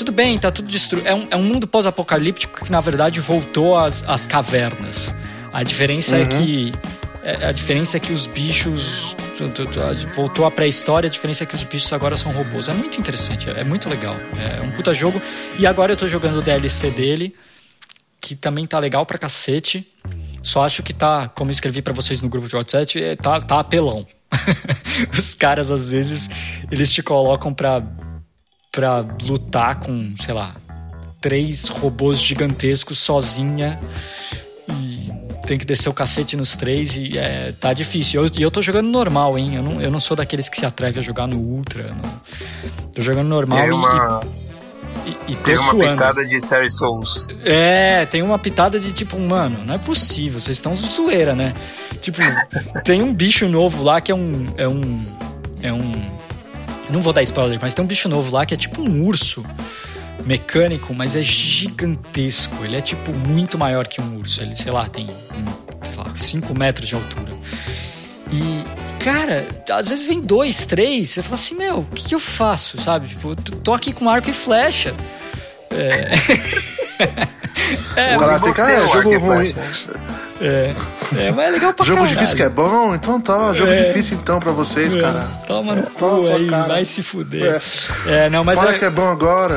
tudo bem, tá tudo destruído. É um, é um mundo pós-apocalíptico que, na verdade, voltou às, às cavernas. A diferença uhum. é que... A diferença é que os bichos... Voltou à pré-história, a diferença é que os bichos agora são robôs. É muito interessante, é muito legal. É um puta jogo. E agora eu tô jogando o D L C dele, que também tá legal pra cacete. Só acho que tá, como eu escrevi pra vocês no grupo de WhatsApp, tá, tá apelão. Os caras, às vezes, eles te colocam pra, pra lutar com, sei lá, três robôs gigantescos sozinha. E tem que descer o cacete nos três e é, tá difícil. E eu, eu tô jogando normal, hein? Eu não, eu não sou daqueles que se atreve a jogar no Ultra. Não. Tô jogando normal tem uma, e, e, e tô tem uma suando. pitada de Série Souls. É, tem uma pitada de tipo, mano, não é possível, vocês estão zoeira, né? Tipo, tem um bicho novo lá que é um... É um... É um... Não vou dar spoiler, mas tem um bicho novo lá que é tipo um urso mecânico, mas é gigantesco. Ele é tipo muito maior que um urso. Ele, sei lá, tem cinco metros de altura. E, cara, às vezes vem dois, três. Você fala assim, meu, o que, que eu faço? Sabe? Tipo, tô aqui com arco e flecha. É. é, o cara fica, é, jogo ruim. É, é, mas é legal pra jogo caralho. difícil que é bom, então tá. Jogo é. difícil então pra vocês, é. cara. Toma no cu aí, cara. Vai se fuder. É. É, não, mas Fala é... que é bom agora.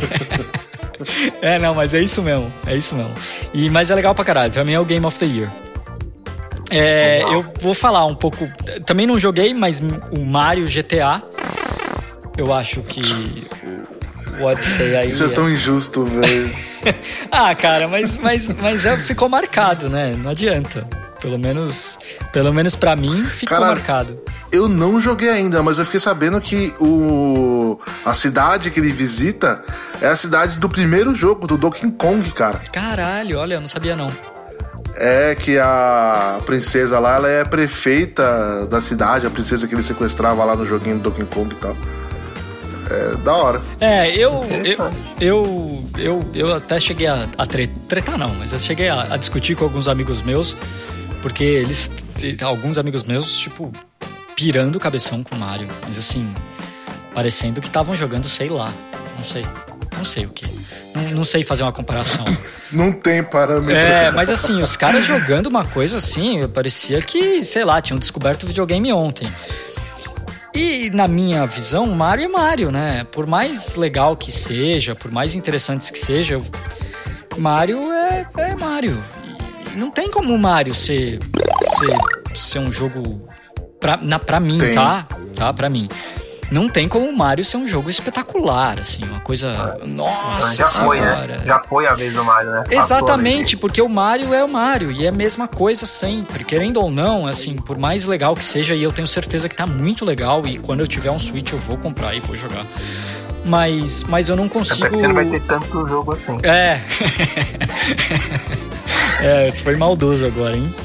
É, não, mas é isso mesmo. É isso mesmo. E, mas é legal pra caralho. Pra mim é o Game of the Year. É, eu vou falar um pouco. Também não joguei, mas o Mario G T A. Eu acho que o Odyssey aí. Isso é tão injusto, velho. Ah, cara, mas, mas, mas é, ficou marcado, né? Não adianta. Pelo menos, pelo menos pra mim, ficou cara, marcado. Eu não joguei ainda, mas eu fiquei sabendo que o... a cidade que ele visita é a cidade do primeiro jogo, do Donkey Kong, cara. Caralho, olha, eu não sabia não. É que a princesa lá, ela é prefeita da cidade, a princesa que ele sequestrava lá no joguinho do Donkey Kong e tal. É da hora. É, eu eu, eu, eu, eu até cheguei a, a tre- tretar, não, mas eu cheguei a, a discutir com alguns amigos meus, porque eles, alguns amigos meus, tipo, pirando o cabeção com o Mario, mas assim, parecendo que estavam jogando, sei lá, não sei, não sei o que, não, não sei fazer uma comparação. Não tem parâmetro. É, mas assim, os caras jogando uma coisa assim, parecia que, sei lá, tinham descoberto o videogame ontem. E na minha visão, Mario é Mario, né? Por mais legal que seja, por mais interessante que seja, Mario é, é Mario. E não tem como o Mario ser, ser, ser um jogo... Pra, na, pra mim, tem. tá? Tá, pra mim. Não tem como o Mario ser um jogo espetacular, assim, uma coisa... Nossa já foi, né? Já foi a vez do Mario, né? Exatamente, porque o Mario é o Mario e é a mesma coisa sempre, querendo ou não, assim, por mais legal que seja, e eu tenho certeza que tá muito legal, e quando eu tiver um Switch eu vou comprar e vou jogar. Mas, mas eu não consigo... Até você não vai ter tanto jogo assim. É. É, foi maldoso agora, hein?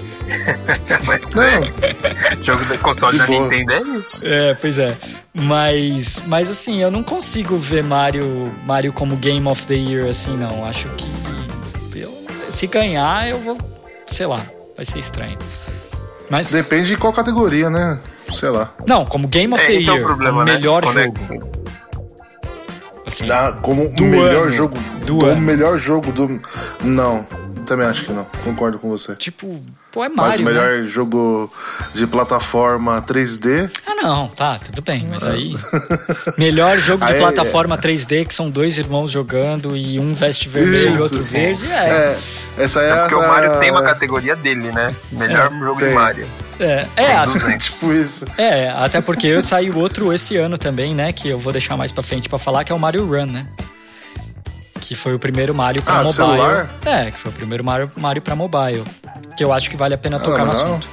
Não. Jogo do console da Nintendo é isso. É, pois é. Mas, mas assim, eu não consigo ver Mario, Mario como Game of the Year, assim, não. Acho que eu, se ganhar, eu vou, sei lá, vai ser estranho. Mas depende de qual categoria, né? Sei lá. Não, como Game of é, the Year, é o problema, como né? melhor Quando jogo. É... Assim, Dá como do melhor ano, jogo do, do ano. melhor jogo do... Não, também acho que não. Concordo com você. Tipo, pô, é Mario, mas o melhor né? jogo de plataforma três D... Ah, não, tá, tudo bem, mas aí... melhor jogo de aí, plataforma é... três D, que são dois irmãos jogando e um veste vermelho e outro verde, é... é essa é, é porque a... o Mario tem uma categoria dele, né? Melhor é, jogo tem. de Mario. É, é a... tipo isso. É, até porque eu saiu outro esse ano também, né? Que eu vou deixar mais pra frente pra falar, que é o Mario Run, né? Que foi o primeiro Mario pra ah, mobile. Celular? É, que foi o primeiro Mario, Mario pra mobile. Que eu acho que vale a pena ah, tocar não. no assunto.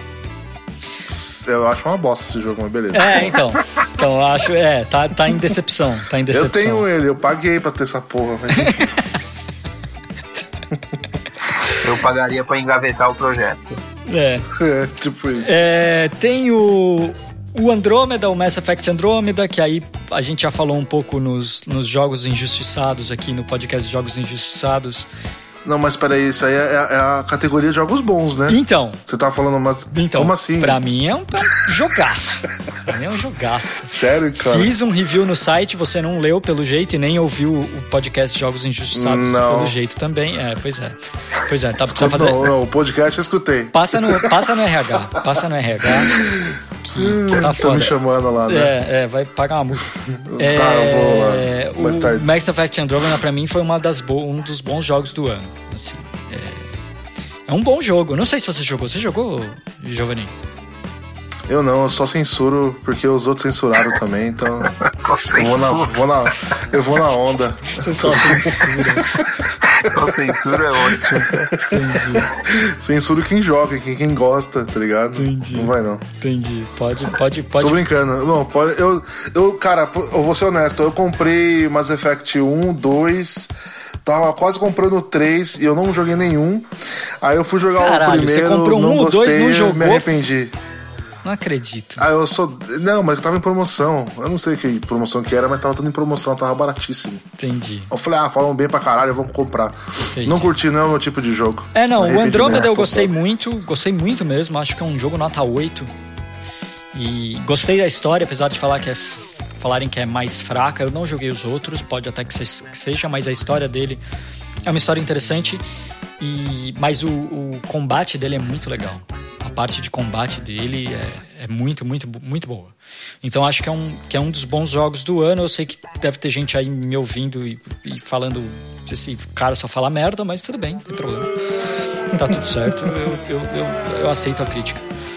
Eu acho uma bosta esse jogo, mas beleza. É, então. Então, eu acho, é, tá, tá em decepção. Tá em decepção. Eu tenho ele, eu paguei pra ter essa porra. Mas... eu pagaria pra engavetar o projeto. É. É, tipo isso. É, tem o, o Andrômeda, o Mass Effect Andrômeda, que aí a gente já falou um pouco nos, nos Jogos Injustiçados aqui, no podcast Jogos Injustiçados, Não, mas peraí, isso aí é, é a categoria de jogos bons, né? Então. Você tava falando, mas então, como assim? Pra mim é um jogaço. Pra mim é um jogaço. Sério, cara? Fiz um review no site, você não leu pelo jeito e nem ouviu o podcast Jogos Injustiçados não. pelo jeito também. É, pois é. Pois é, tá precisando fazer... Não, não, o podcast eu escutei. Passa no, passa no R H. Passa no R H. Que, que tá foda. Tô me chamando lá, né? É, é, vai pagar uma multa. É, tá, eu vou lá. Mais o tarde. Mass Effect Andromeda pra mim foi uma das bo- um dos bons jogos do ano. Assim, é, é um bom jogo. Não sei se você jogou. Você jogou, Giovanni? Eu não, eu só censuro porque os outros censuraram também, então. Só eu vou na, vou na, eu vou na onda. Você só censura. Só censura é ótimo. Entendi. Censuro quem joga, quem, quem gosta, tá ligado? Entendi. Não vai não. Entendi. Pode, pode, pode. Tô brincando. Não, pode. Eu, eu, cara, eu vou ser honesto. Eu comprei Mass Effect um, dois. Tava quase comprando três e eu não joguei nenhum. Aí eu fui jogar Caralho, o primeiro. Você comprou não um ou dois, não jogou? Me arrependi. Não acredito. Ah, eu sou. Não, mas tava em promoção. Eu não sei que promoção que era, mas tava tudo em promoção, tava baratíssimo. Entendi. Eu falei, ah, falam bem pra caralho, eu vou comprar. Entendi. Não curti, não é o meu tipo de jogo. É, não, o Andromeda eu gostei total. muito, gostei muito mesmo. Acho que é um jogo nota oito. E gostei da história, apesar de falar que é, falarem que é mais fraca. Eu não joguei os outros, pode até que seja, mas a história dele é uma história interessante. E, mas o, o combate dele é muito legal. A parte de combate dele é, é muito, muito, muito boa. Então acho que é, um, que é um dos bons jogos do ano. Eu sei que deve ter gente aí me ouvindo e, e falando esse cara só fala merda, mas tudo bem, não tem problema. Tá tudo certo, eu, eu, eu, eu aceito a crítica.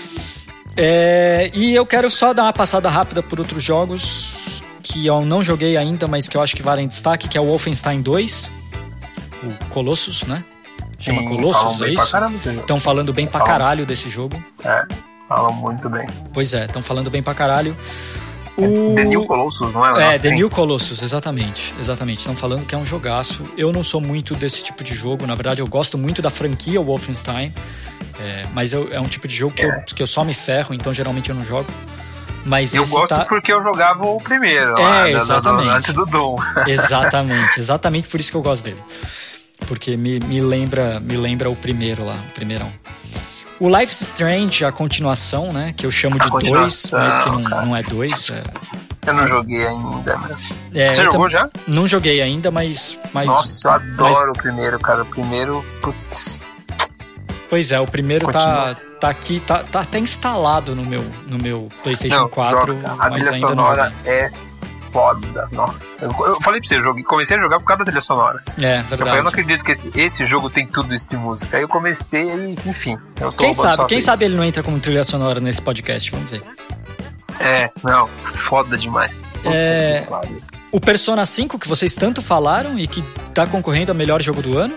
É, e eu quero só dar uma passada rápida por outros jogos que eu não joguei ainda, mas que eu acho que valem destaque, que é o Wolfenstein dois, o Colossus, né? Chama Sim, Colossus, é isso? Estão falando bem pra caralho desse jogo. É, falam muito bem. Pois é, estão falando bem pra caralho. O... The New Colossus, não é? É, assim? The New Colossus, exatamente. Exatamente, estão falando que é um jogaço. Eu não sou muito desse tipo de jogo. Na verdade, eu gosto muito da franquia Wolfenstein. É, mas eu, é um tipo de jogo que, é. eu, que eu só me ferro, então geralmente eu não jogo. Mas eu esse gosto tá... porque eu jogava o primeiro. É, lá, exatamente. Do, do, antes do Doom. Exatamente, exatamente por isso que eu gosto dele. Porque me, me, lembra, me lembra o primeiro lá, o primeirão. O Life is Strange, a continuação, né? Que eu chamo de dois, mas que não, não é dois. É... Eu não joguei ainda, mas... É, Você jogou tam... já? Não joguei ainda, mas... mas Nossa, eu adoro mas... o primeiro, cara. O primeiro... Putz. Pois é, o primeiro tá, tá aqui, tá, tá até instalado no meu, no meu PlayStation não, quatro, joga. A mas trilha ainda sonora não joguei. É foda, nossa. Eu, eu falei pra você, eu joguei, comecei a jogar por causa da trilha sonora. É, verdade. Eu, falei, eu não acredito que esse, esse jogo tem tudo isso de música. Aí eu comecei e, enfim. Eu tô quem sabe, quem vez. sabe ele não entra como trilha sonora nesse podcast, vamos ver. É, não, foda demais. É, o Persona cinco, que vocês tanto falaram e que tá concorrendo ao melhor jogo do ano.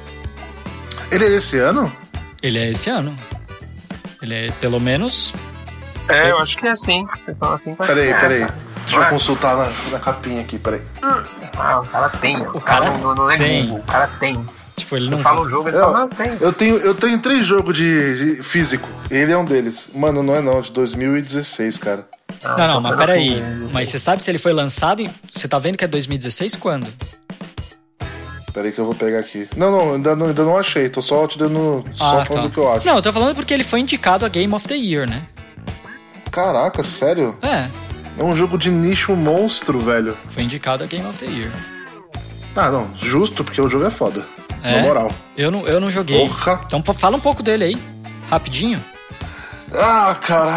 Ele é esse ano? Ele é esse ano. Ele é, pelo menos... É, eu acho que é assim. Persona cinco. Peraí, é. peraí. Deixa eu consultar na, na capinha aqui, peraí. Ah, o cara tem. O cara, cara não, não é tem. Google, o cara tem. Tipo, ele não Você fala um jogo, ele eu, fala, não, tem. Eu tenho, eu tenho três jogos de, de físico. Ele é um deles. Mano, não é não, de dois mil e dezesseis, cara. Ah, não, não, mas peraí. Mas você sabe se ele foi lançado em... Você tá vendo que é dois mil e dezesseis quando? Peraí que eu vou pegar aqui. Não, não, ainda não, ainda não achei. Tô só te dando. Só ah, falando tá. do que eu acho. Não, eu tô falando porque ele foi indicado a Game of the Year, né? Caraca, sério? É. É um jogo de nicho monstro, velho. Foi indicado a Game of the Year. Ah, não. Justo, porque o jogo é foda. É? Na moral. Eu não, eu não joguei. Porra. Então fala um pouco dele aí. Rapidinho. Ah, cara.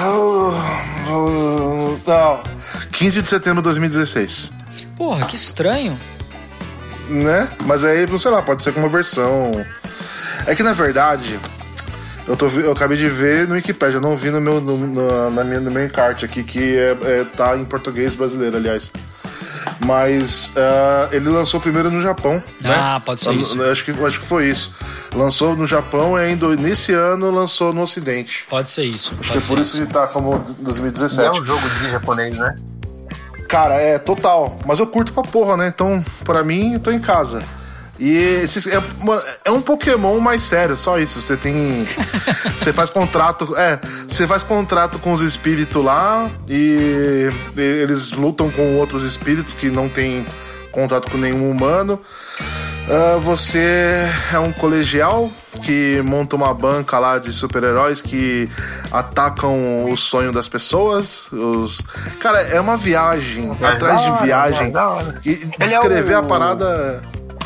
Não. quinze de setembro de dois mil e dezesseis. Porra, que estranho. Né? Mas aí, não sei lá, pode ser com uma versão. É que na verdade, eu, tô, eu acabei de ver no Wikipedia, eu não vi no meu, no, no, na minha, no meu encarte aqui, que é, é, tá em português brasileiro, aliás. Mas uh, ele lançou primeiro no Japão. Ah, né? pode ser isso. Acho que, acho que foi isso. Lançou no Japão e ainda nesse ano lançou no Ocidente. Pode ser isso. Acho que é por isso que tá como dois mil e dezessete. Não é um jogo de japonês, né? Cara, é total. Mas eu curto pra porra, né? Então, pra mim, eu tô em casa. E esse é, uma, é um Pokémon mais sério, só isso. Você tem. Você faz contrato. É, você faz contrato com os espíritos lá e eles lutam com outros espíritos que não tem contrato com nenhum humano. Uh, você é um colegial que monta uma banca lá de super-heróis que atacam o sonho das pessoas. Os... Cara, é uma viagem, é atrás de hora, viagem. É e descrever é o... a parada...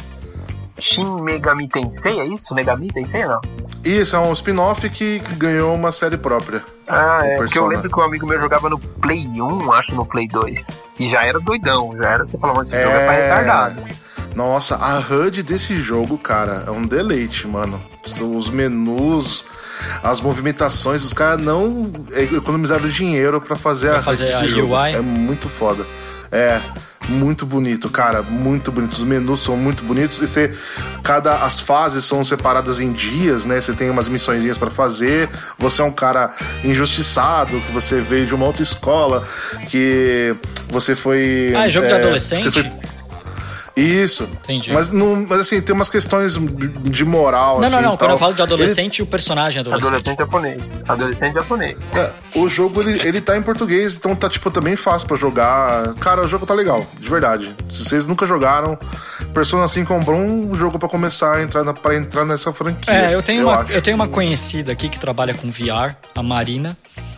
Shin Megami Tensei, é isso? Megami Tensei ou não? Isso, é um spin-off que, que ganhou uma série própria. Ah, é, porque eu lembro que um amigo meu jogava no Play um, acho no Play dois. E já era doidão, já era, você falou, mas esse é... jogo é pra retardado. Nossa, a H U D desse jogo, cara, é um deleite, mano. Os menus, as movimentações, os caras não economizaram dinheiro pra fazer pra a fazer H U D desse a jogo. U I. É muito foda. É... Muito bonito, cara, muito bonito. Os menus são muito bonitos e você, cada, as fases são separadas em dias, né? Você tem umas missõezinhas pra fazer. Você é um cara injustiçado, que você veio de uma outra escola, que você foi... Ah, é jogo é, de adolescente? Você foi... Isso. Entendi. Mas, não, mas assim, tem umas questões de moral. Não, assim, não, não. tal. Quando eu falo de adolescente, ele... o personagem é adolescente. Adolescente japonês. Adolescente japonês. É, o jogo, ele, ele tá em português, então tá, tipo, também fácil pra jogar. Cara, o jogo tá legal, de verdade. Se vocês nunca jogaram, Persona cinco é um bom jogo pra começar a entrar, na, pra entrar nessa franquia. É, eu tenho, eu uma, acho. eu tenho uma conhecida aqui que trabalha com V R, a Marina,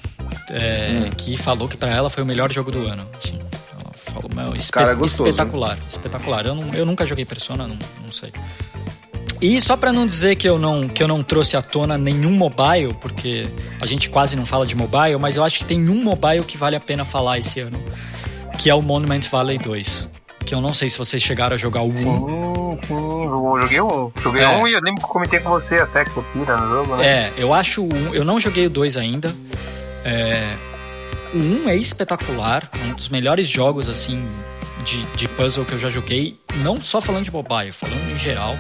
é, hum. que falou que pra ela foi o melhor jogo do ano. Assim. Falou, meu, espe- Cara, é gostoso, espetacular, hein? espetacular. Eu, não, eu nunca joguei Persona, não, não sei. E só pra não dizer que eu não, que eu não trouxe à tona nenhum mobile, porque a gente quase não fala de mobile, mas eu acho que tem um mobile que vale a pena falar esse ano, que é o Monument Valley dois. Que eu não sei se vocês chegaram a jogar o sim, um. Sim, sim, eu joguei um. Joguei é. um e eu lembro que comentei com você até que você pira no jogo, né? É, eu acho o um, eu não joguei o dois ainda. É... O um é espetacular, um dos melhores jogos assim de, de puzzle que eu já joguei, não só falando de mobile, falando em geral.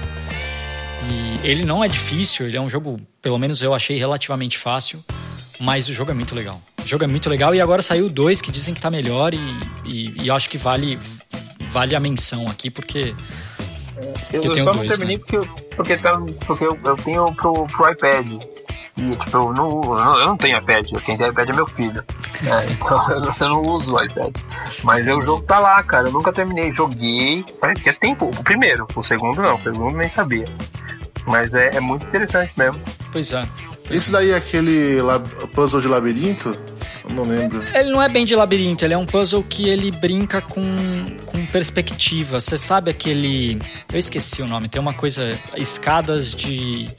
E ele não é difícil, ele é um jogo, pelo menos eu achei relativamente fácil, mas o jogo é muito legal. O jogo é muito legal e agora saiu o dois que dizem que tá melhor e, e, e eu acho que vale, vale a menção aqui, porque eu, eu, eu tenho só dois, não terminei né? porque, porque, tá, porque eu, eu tenho pro, pro iPad. E, tipo, eu não, eu não tenho iPad, quem tem iPad é meu filho. É, então eu não, eu não uso o iPad. Mas o jogo tá lá, cara. Eu nunca terminei. Joguei. Porque é tempo. O primeiro, o segundo não. O segundo nem sabia. Mas é, é muito interessante mesmo. Pois é. Esse daí é aquele lab... puzzle de labirinto? Eu não lembro. Ele não é bem de labirinto, ele é um puzzle que ele brinca com, com perspectiva. Você sabe aquele... Eu esqueci o nome. Tem uma coisa... Escadas de...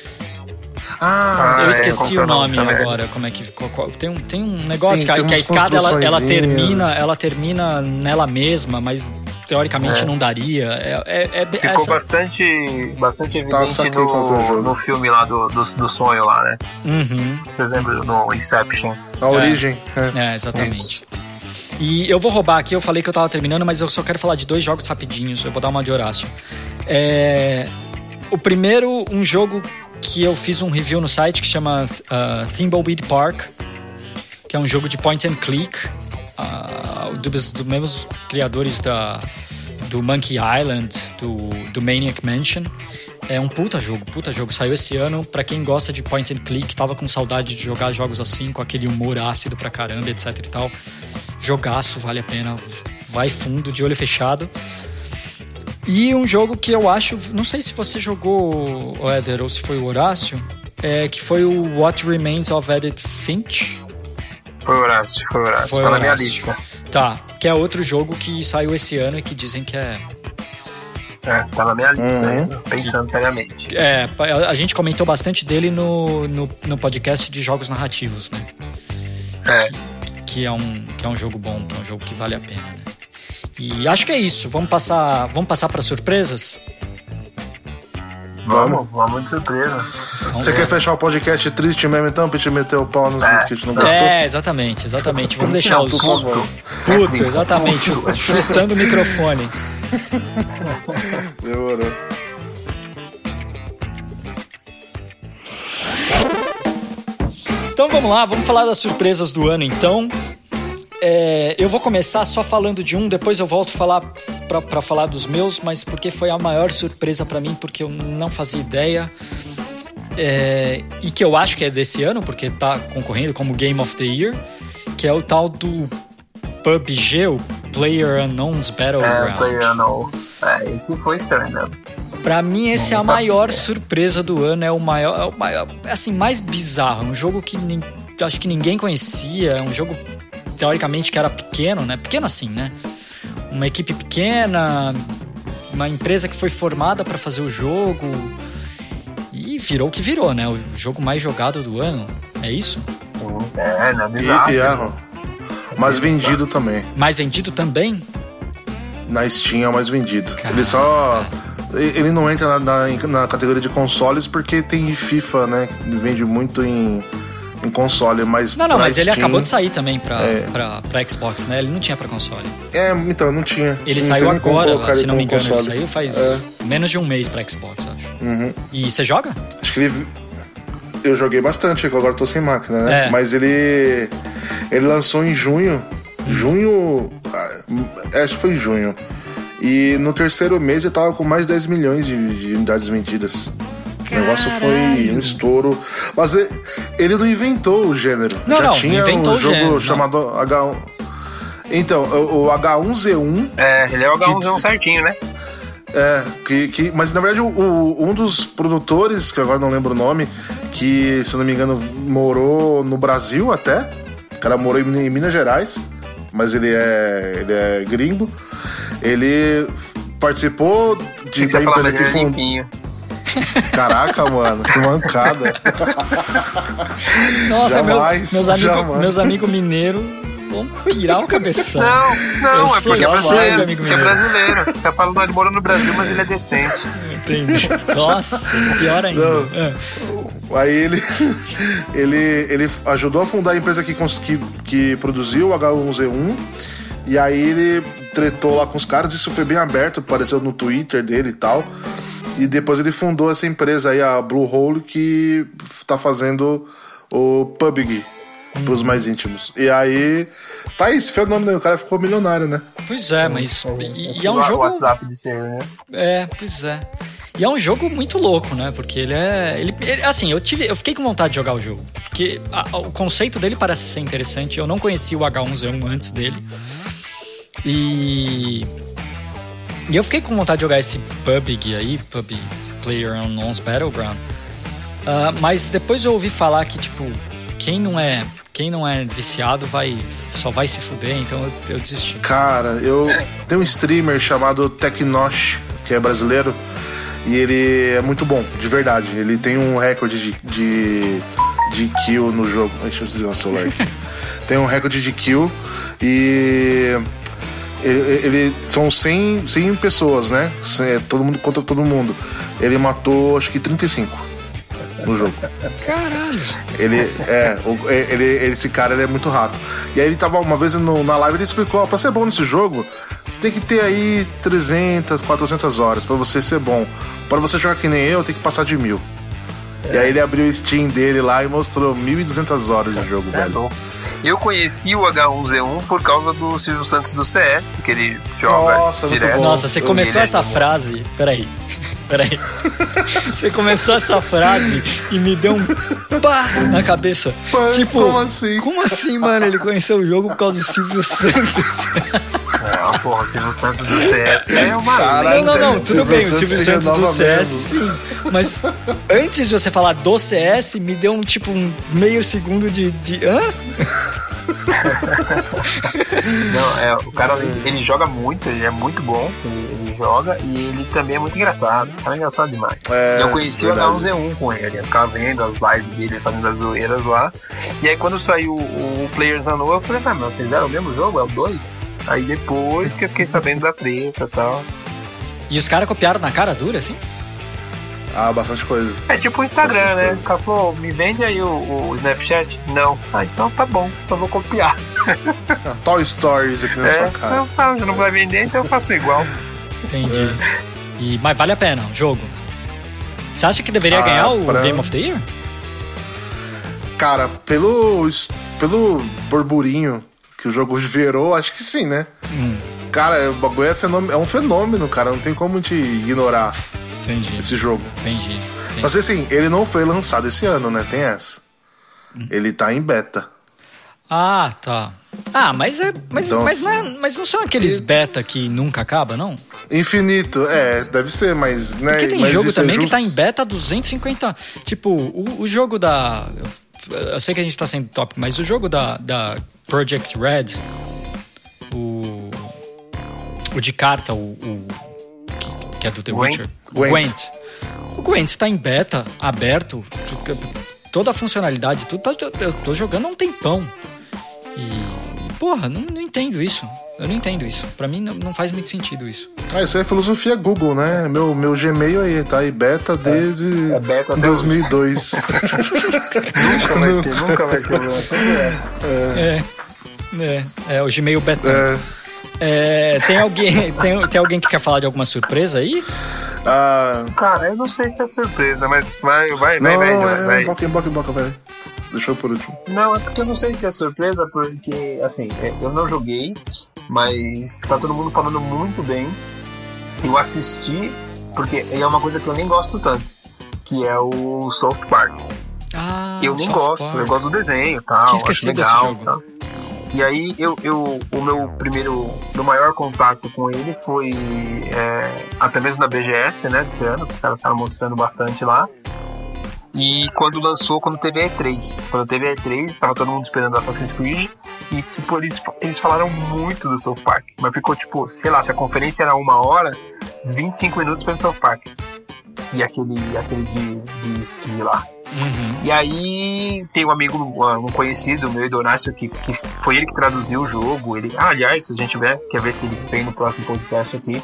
Ah, eu é, esqueci o nome também. agora, como é que... Qual, qual, tem, um, tem um negócio Sim, que, que a escada, ela, ela, termina, ela termina nela mesma, mas teoricamente é. não daria. É, é, é, Ficou essa... bastante, bastante evidente tá, no, no filme lá do, do, do sonho lá, né? Uhum. Vocês lembram no Inception? A origem. É, é exatamente. Isso. E eu vou roubar aqui, eu falei que eu tava terminando, mas eu só quero falar de dois jogos rapidinhos. Eu vou dar uma de Horácio. É... O primeiro, um jogo que eu fiz um review no site que chama uh, Thimbleweed Park, que é um jogo de point and click, uh, dos, dos mesmos criadores da, do Monkey Island, do, do Maniac Mansion. É um puta jogo, puta jogo. Saiu esse ano. Pra quem gosta de point and click, tava com saudade de jogar jogos assim, com aquele humor ácido pra caramba, etc e tal. Jogaço, vale a pena. Vai fundo, de olho fechado. E um jogo que eu acho... Não sei se você jogou, Éder, ou se foi o Horácio. É, que foi o What Remains of Edith Finch. Foi o Horácio, foi o Horácio. Foi tá o na minha Horácio. lista. Tá, que é outro jogo que saiu esse ano e que dizem que é... É, tá na minha lista, uhum. né? Pensando que... seriamente. É, a gente comentou bastante dele no, no, no podcast de jogos narrativos, né? É. Que, que, é um, que é um jogo bom, que é um jogo que vale a pena, né? E acho que é isso. Vamos passar, vamos passar para surpresas? Vamos, vamos de surpresa. Vamos Você ver. quer fechar o podcast triste mesmo então, pra te meter o pau nos É. vídeos que a gente não gostou? É, exatamente, exatamente. Vamos deixar Não, os... puto. Puto, exatamente. Puto. Chutando o microfone. Demorou. Então vamos lá, vamos falar das surpresas do ano então. É, eu vou começar só falando de um, depois eu volto falar pra, pra falar dos meus, mas porque foi a maior surpresa pra mim, porque eu não fazia ideia. É, e que eu acho que é desse ano, porque tá concorrendo como Game of the Year, que é o tal do P U B G, o Player Unknown's É, Battleground. Player Unknown. É, esse foi estranho, né? Pra mim, esse Nossa, é a maior é. surpresa do ano. É o maior, é o maior, assim, mais bizarro. Um jogo que nem, acho que ninguém conhecia. É um jogo, teoricamente, que era pequeno, né? Pequeno assim, né? Uma equipe pequena, uma empresa que foi formada pra fazer o jogo. E virou o que virou, né? O jogo mais jogado do ano. É isso? Sim, é, não é bizarro. E, e é, mais vendido também. Mais vendido também? Na Steam é o mais vendido. Caramba. Ele só... Ele não entra na, na, na categoria de consoles porque tem FIFA, né? Que vende muito em, em console, mas... Não, não, mas Steam, ele acabou de sair também pra, é. pra, pra Xbox, né? Ele não tinha pra console. É, então, não tinha. Ele não saiu agora, se não me engano, console. ele saiu faz é. menos de um mês pra Xbox, acho. Uhum. E você joga? Acho que ele... Eu joguei bastante, agora eu tô sem máquina, né? É. Mas ele... Ele lançou em junho. Hum. Junho... Acho que foi em junho. E no terceiro mês ele tava com mais de dez milhões de, de unidades vendidas. Caralho. O negócio foi um estouro. Mas ele, ele não inventou o gênero. Não, Já não, tinha inventou um o jogo gênero, chamado não. H um. Então, o, o H um Z um... É, ele é o H um Z um que, certinho, né? É, que, que, mas na verdade o, o, um dos produtores, que agora não lembro o nome, que se eu não me engano morou no Brasil até. O cara morou em, em Minas Gerais, mas ele é, ele é gringo. Ele participou de da empresa que fundou. Caraca, mano, que mancada. Nossa, jamais, meu, meus amigos meus amigo mineiros vão pirar o cabeção. Não, não, eu é porque é brasileiro. Amigo é brasileiro. Tá falando, ele mora no Brasil, mas ele é decente. Entendi. Nossa, pior ainda. É. Aí ele, ele, ele ajudou a fundar a empresa que, que, que produziu o H um Z um. E aí ele tretou lá com os caras, isso foi bem aberto, apareceu no Twitter dele e tal. E depois ele fundou essa empresa aí, a Bluehole, que tá fazendo o P U B G hum. pros mais íntimos. E aí, tá aí, esse fenômeno, o cara ficou milionário, né? Pois é, mas... E, e é um jogo... WhatsApp de ser, né? É, pois é. E é um jogo muito louco, né? Porque ele é... Ele, ele, assim, eu, tive, eu fiquei com vontade de jogar o jogo. Porque a, o conceito dele parece ser interessante. Eu não conhecia o H um Z um antes dele. E... E eu fiquei com vontade de jogar esse P U B G aí, P U B G, PlayerUnknown's Battleground. Uh, mas depois eu ouvi falar que, tipo, quem não é... Quem não é viciado vai, só vai se fuder, então eu, eu desisti. Cara, eu tenho um streamer chamado Tecnosh, que é brasileiro, e ele é muito bom, de verdade. Ele tem um recorde de, de, de kill no jogo. Deixa eu desligar o celular aqui. Tem um recorde de kill e... Ele, ele são cem, cem pessoas, né? Todo mundo contra todo mundo. Ele matou, acho que trinta e cinco no jogo. Caralho! Ele é, ele, ele, esse cara ele é muito rato. E aí ele tava uma vez no, na live, ele explicou: ó, pra ser bom nesse jogo, você tem que ter aí trezentas, quatrocentas horas pra você ser bom. Pra você jogar que nem eu, tem que passar de mil. É. E aí ele abriu o Steam dele lá e mostrou mil e duzentas horas de jogo, é velho. Bom. Eu conheci o H um Z um por causa do Silvio Santos do C S, que ele joga Nossa, direto. Bom. Nossa, você começou essa frase... Peraí, peraí. Você começou essa frase e me deu um pá na cabeça. Pã, tipo, como assim? Como assim, mano? Ele conheceu o jogo por causa do Silvio Santos. Não, porra, o Silvio Santos do C S é uma... Caralho, não, não, não, tudo bem, o Silvio Santos do C S, sim. Mas antes de você falar do C S, me deu um tipo um meio segundo de... de hã? Não, é, o cara, ele, ele joga muito, ele é muito bom, ele, ele joga e ele também é muito engraçado. O cara é engraçado demais. É, eu conheci verdade. O H um Z um com ele, eu ficava vendo as lives dele, fazendo as zoeiras lá. E aí quando saiu o, o Players Unknown, eu falei, ah, meu, fizeram o mesmo jogo? É o dois? Aí depois que eu fiquei sabendo da treta e tal. E os caras copiaram na cara dura, assim? Ah, bastante coisa. É tipo o Instagram, bastante né? O cara falou, me vende aí o, o Snapchat? Não. Ah, então tá bom, só vou copiar. Ah, Toy Stories aqui na é, sua cara. Eu falo, já não vai vender, então eu faço igual. Entendi. É. E, mas vale a pena o jogo? Você acha que deveria ah, ganhar o pra... Game of the Year? Cara, pelo, pelo burburinho que o jogo gerou, acho que sim, né? Hum. Cara, o bagulho é, fenômeno, é um fenômeno, cara. Não tem como te ignorar. Entendi. Esse jogo. Entendi. Entendi. Mas assim, ele não foi lançado esse ano, né? Tem essa. Hum. Ele tá em beta. Ah, tá. Ah, mas é. Mas, Então, mas, não, é, mas não são aqueles e... beta que nunca acaba, não? Infinito, é, deve ser, mas. Né, Porque tem mas jogo também é just... que tá em beta há duzentos e cinquenta. Tipo, o, o jogo da. Eu sei que a gente tá sendo tópico, mas o jogo da, da Project Red, o. O de carta, o. o que, que é do The Gwent. Witcher. Gwent. Gwent. O Gwent tá em beta, aberto, toda a funcionalidade, tudo. Tá, eu tô jogando há um tempão. E, porra, não, não entendo isso. Eu não entendo isso. Pra mim não, não faz muito sentido isso. Ah, isso aí é filosofia Google, né? Meu, meu Gmail aí tá aí beta desde é beta dois mil e dois. Nunca vai ser, nunca vai ser. É, é, é o Gmail beta. É. É, tem, alguém, tem, tem alguém que quer falar de alguma surpresa aí? Ah, Cara, eu não sei se é surpresa, mas vai, vai, não, vai, vai, é, vai. Boca em boca em boca, vai. Deixa eu por último. Não, é porque eu não sei se é surpresa, porque, assim, eu não joguei, mas tá todo mundo falando muito bem. Eu assisti, porque é uma coisa que eu nem gosto tanto, que é o South Park. Ah, eu nem South gosto, Park. eu gosto do desenho e tal, Tinha acho esquecido legal. desse jogo. Tal. E aí, eu, eu, o meu primeiro, meu maior contato com ele foi é, até mesmo na B G S, né, desse ano, que os caras estavam mostrando bastante lá. E quando lançou, quando teve a E três. Quando teve a E três, estava todo mundo esperando Assassin's Creed. E tipo, eles, eles falaram muito do South Park. Mas ficou tipo, sei lá, se a conferência era uma hora, vinte e cinco minutos para o South Park. E aquele, aquele de, de esqui lá. Uhum. E aí tem um amigo, um conhecido, meu Edonácio, que, que foi ele que traduziu o jogo. Ele, ah, aliás, se a gente tiver, quer ver se ele vem no próximo podcast aqui,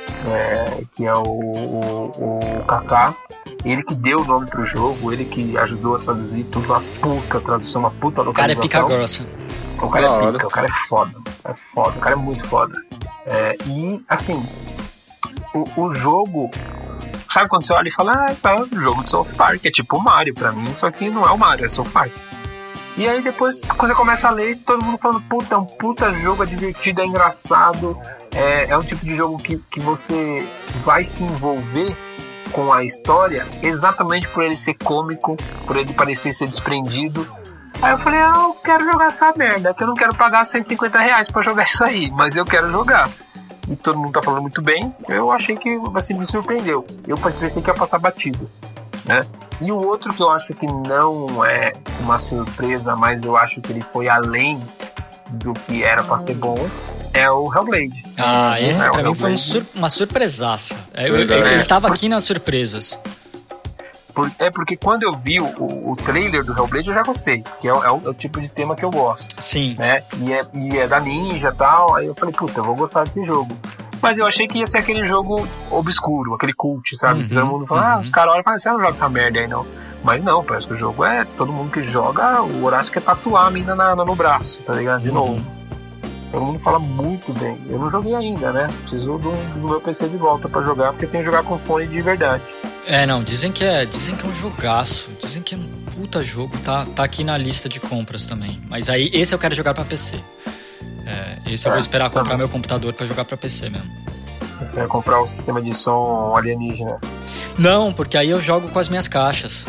é, que é o, o, o Kaká. Ele que deu o nome pro jogo, ele que ajudou a traduzir tudo, uma puta tradução, uma puta O cara é localização. pica grossa. O cara Da é hora. pica, o cara é foda. É foda, o cara é muito foda. É, e, assim, o, o jogo... Sabe quando você olha e fala, ah, tá, o jogo de South Park, é tipo o Mario pra mim, só que não é o Mario, é South Park. E aí depois, quando você começa a ler, todo mundo falando, puta, é um puta jogo, é divertido, é engraçado, é, é um tipo de jogo que, que você vai se envolver com a história exatamente por ele ser cômico, por ele parecer ser desprendido. Aí eu falei, ah, eu quero jogar essa merda, que eu não quero pagar cento e cinquenta reais pra jogar isso aí, mas eu quero jogar. E todo mundo tá falando muito bem, eu achei que assim, me surpreendeu. Eu pensei que ia passar batido, né? E o outro que eu acho que não é uma surpresa, mas eu acho que ele foi além do que era pra ser bom, é o Hellblade. Ah, esse é, pra o mim foi um Hellblade. sur- uma surpresaça. É, eu- Verdade. ele, ele tava aqui nas surpresas. Por- É porque quando eu vi o, o, o trailer do Hellblade eu já gostei, que é, o- é o, é o tipo de tema que eu gosto, Sim. né? E é, e é da Ninja e tal, aí eu falei, puta, eu vou gostar desse jogo. Mas eu achei que ia ser aquele jogo obscuro, aquele cult, sabe? Uhum, Todo mundo fala, uhum. ah, os caras olham e falam, você não joga essa merda aí não. Mas não, parece que o jogo é, todo mundo que joga, o Horácio quer tatuar a mina na, na- no braço, tá ligado? De Uhum. novo. Todo mundo fala muito bem. Eu não joguei ainda, né? Preciso do, do meu P C de volta pra jogar, porque eu tenho que jogar com fone de verdade. É, não, dizem que é, dizem que é um jogaço. Dizem que é um puta jogo, tá, tá aqui na lista de compras também. Mas aí, esse eu quero jogar pra P C. É, esse eu É, vou esperar tá comprar bom. meu computador pra jogar pra P C mesmo. Você vai comprar o sistema de som alienígena. Não, porque aí eu jogo com as minhas caixas.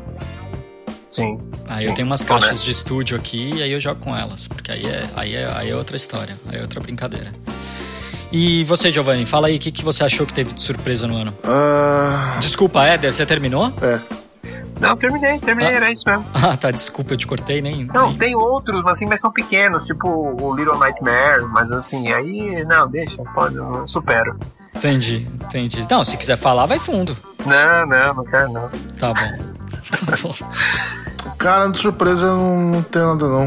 Sim. Aí eu Sim, tenho umas honesto. caixas de estúdio aqui e aí eu jogo com elas. Porque aí é, aí é, aí é outra história, aí é outra brincadeira. E você, Giovanni, fala aí o que, que você achou que teve de surpresa no ano. Ah, Desculpa, Éder, você terminou? é. Não, terminei, terminei, Ah. era isso mesmo. Ah, tá, desculpa, eu te cortei, nem... Não, nem... tem outros, mas assim, mas são pequenos, tipo o Little Nightmare, mas assim, aí, não, deixa, pode, eu supero. Entendi, entendi. Não, se quiser falar, vai fundo. Não, não, não quero não. Tá bom. Tá bom. Cara, de surpresa não, não tem nada, não.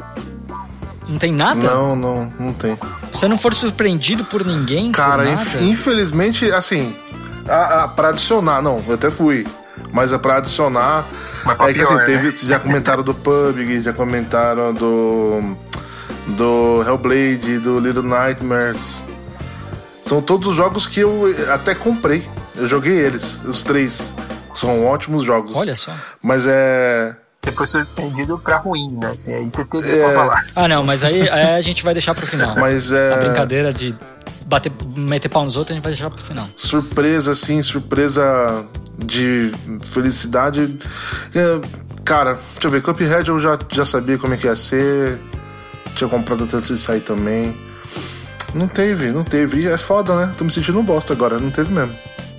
Não tem nada? Não, não, não tem. Se você não for surpreendido por ninguém, Cara, por inf- nada... infelizmente, assim, a, a, pra adicionar, não, eu até fui. Mas é pra adicionar. Mas pra É que pior, assim, né? teve, já comentaram do P U B G, já comentaram do. Do Hellblade, do Little Nightmares. São todos os jogos que eu até comprei. Eu joguei eles, os três. São ótimos jogos. Olha só. Mas é. Você foi surpreendido pra ruim, né? E aí você teve É. pra falar. Ah, não, mas aí, aí a gente vai deixar pro final. Mas é. A brincadeira de bater, meter pau nos outros, a gente vai deixar pro final. Surpresa, assim, surpresa de felicidade. É, cara, deixa eu ver, Cuphead eu já, já sabia como é que ia ser. tinha comprado antes de sair também. Não teve, não teve. E é foda, né? Tô me sentindo um bosta agora, não teve mesmo.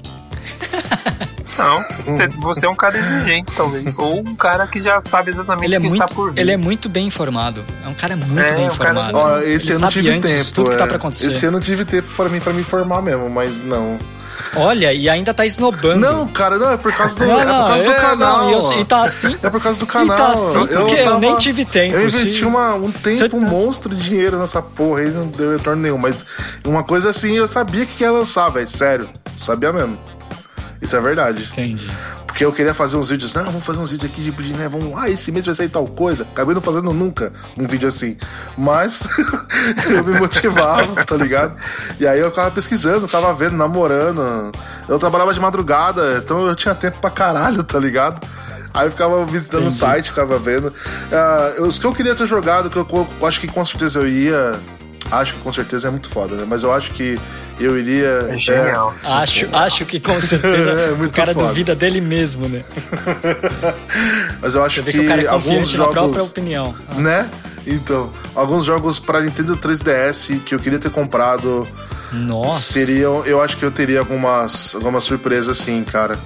Não, você é um cara exigente, talvez. Ou um cara que já sabe exatamente ele é o que muito, está por vir. Ele é muito bem informado. É um cara muito É, bem um cara- informado. Ó, esse Ele eu não sabe tive antes tempo. tudo que tá é. pra acontecer. Esse eu não tive tempo pra mim, pra me informar mesmo, mas não. Olha, e ainda tá esnobando. Não, cara, não, é por causa do, Não, é por não, causa do é, canal. não, e, eu- e tá assim. É por causa do E canal. tá assim, porque eu, tava- nem tive tempo. Eu investi se- uma, um tempo, Você- um monstro de dinheiro nessa porra aí, não deu retorno nenhum. Mas uma coisa assim, eu sabia que ia lançar, velho. Sério. Sabia mesmo. Isso é verdade. Entendi. Porque eu queria fazer uns vídeos, não, vamos fazer uns vídeos aqui de, de né, vamos, ah, esse mês vai sair tal coisa. Acabei não fazendo nunca um vídeo assim. Mas eu me motivava, tá ligado? E aí eu ficava pesquisando, ficava vendo, namorando. Eu trabalhava de madrugada, então eu tinha tempo pra caralho, tá ligado? Aí eu ficava visitando o Entendi. site, ficava vendo. Uh, os que eu queria ter jogado, que eu, eu acho que com certeza eu ia. Acho que com certeza é muito foda, né? Mas eu acho que eu iria. É genial. Acho, acho que com certeza É, o muito cara foda. duvida dele mesmo, né? Mas eu acho Você vê que, que o cara é alguns confiante na própria jogos. opinião. Né? Então, alguns jogos pra Nintendo três D S que eu queria ter comprado Nossa. seriam. Eu acho que eu teria algumas, algumas surpresas sim, cara.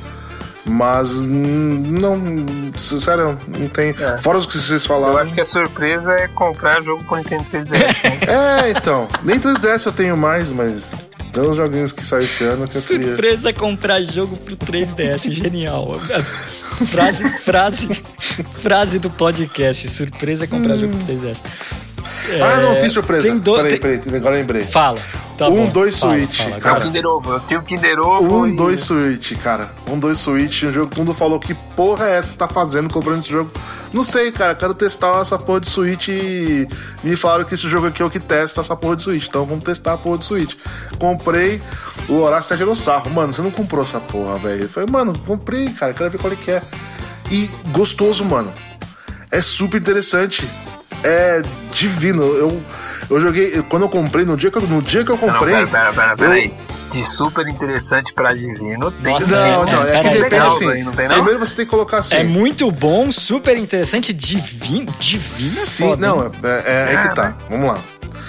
Mas hum, não, sério, não tem. É. Fora os que vocês falaram. Eu acho que a surpresa é comprar jogo com Nintendo três D S. né? É, então. Nem três D S eu tenho mais, mas tem uns joguinhos que saem esse ano que eu queria. Surpresa comprar jogo pro três D S, genial. Frase, frase, frase do podcast. Surpresa comprar jogo pro três D S. Ah, É, não, tem surpresa. tem do- Peraí, tem- peraí, agora lembrei. Fala. Tá Um, bom, dois, fala, Switch, fala, É o cara. agora. Kinder Ovo. Eu tenho o Kinder Ovo. Um, e- dois Switch, cara. Um, dois Switch, um jogo que todo mundo falou que porra é essa que você tá fazendo comprando esse jogo. Não sei, cara, quero testar essa porra de Switch e me falaram que esse jogo aqui é o que testa essa porra de Switch. Então vamos testar a porra de Switch. Comprei, o Horácio tá tirando sarro. Mano, você não comprou essa porra, velho. Eu falei, mano, comprei, cara, quero ver qual é que é. E gostoso, mano. É super interessante. É divino. Eu, eu joguei, quando eu comprei, no dia que eu, no dia que eu Não, comprei. pera, pera, pera, pera eu- aí. De super interessante pra divino. Tem Nossa, Não, É, então, é, é, que é depende legal assim. aí, não tem, não? Primeiro você tem que colocar assim. É muito bom, super interessante, divino. Divino é Sim, foda, não, hein? é, é, é que tá. Vamos lá.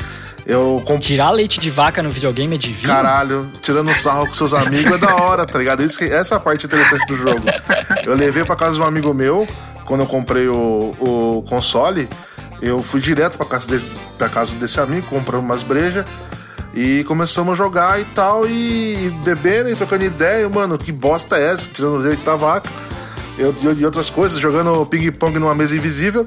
Eu comprei. Tirar leite de vaca no videogame é divino? Caralho, tirando sarro com seus amigos é da hora, tá ligado? Isso, que- essa é a parte interessante do jogo. Eu levei pra casa de um amigo meu, quando eu comprei o, o console, eu fui direto pra casa, desse, pra casa desse amigo, compramos umas brejas e começamos a jogar e tal, e bebendo e trocando ideia. Mano, que bosta é essa? Tirando o leite da vaca eu, e outras coisas, jogando ping-pong numa mesa invisível.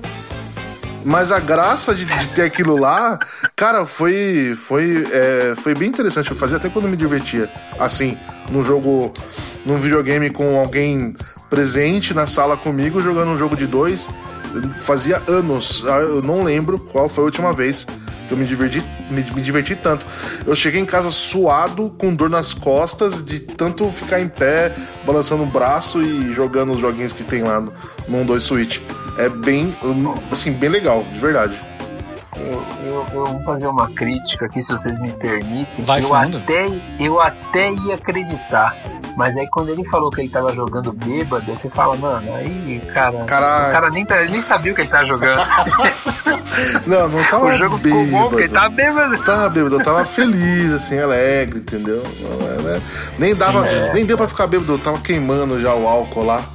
Mas a graça de, de ter aquilo lá, cara, foi foi, é, foi bem interessante. Eu fazia até quando eu me divertia. Assim, num jogo, num videogame com alguém presente na sala comigo, jogando um jogo de dois. Fazia anos, eu não lembro qual foi a última vez que eu me diverti, me, me diverti tanto. Eu cheguei em casa suado, com dor nas costas, de tanto ficar em pé, balançando o braço e jogando os joguinhos que tem lá no, no um dois Switch. É bem, assim, bem legal, de verdade. Eu, eu, eu vou fazer uma crítica aqui, se vocês me permitem. Vai eu fundo. até, eu até ia acreditar. Mas aí quando ele falou que ele tava jogando bêbado, aí você fala, mano, aí, cara. Caralho. O cara nem, tá- ele nem sabia o que ele tava jogando. Não, não tava o jogo ficou bom porque ele bêbado. tava bêbado. Tava bêbado, eu tava feliz, assim, alegre, entendeu? Não, é, né? Nem dava, É. nem deu pra ficar bêbado, eu tava queimando já o álcool lá,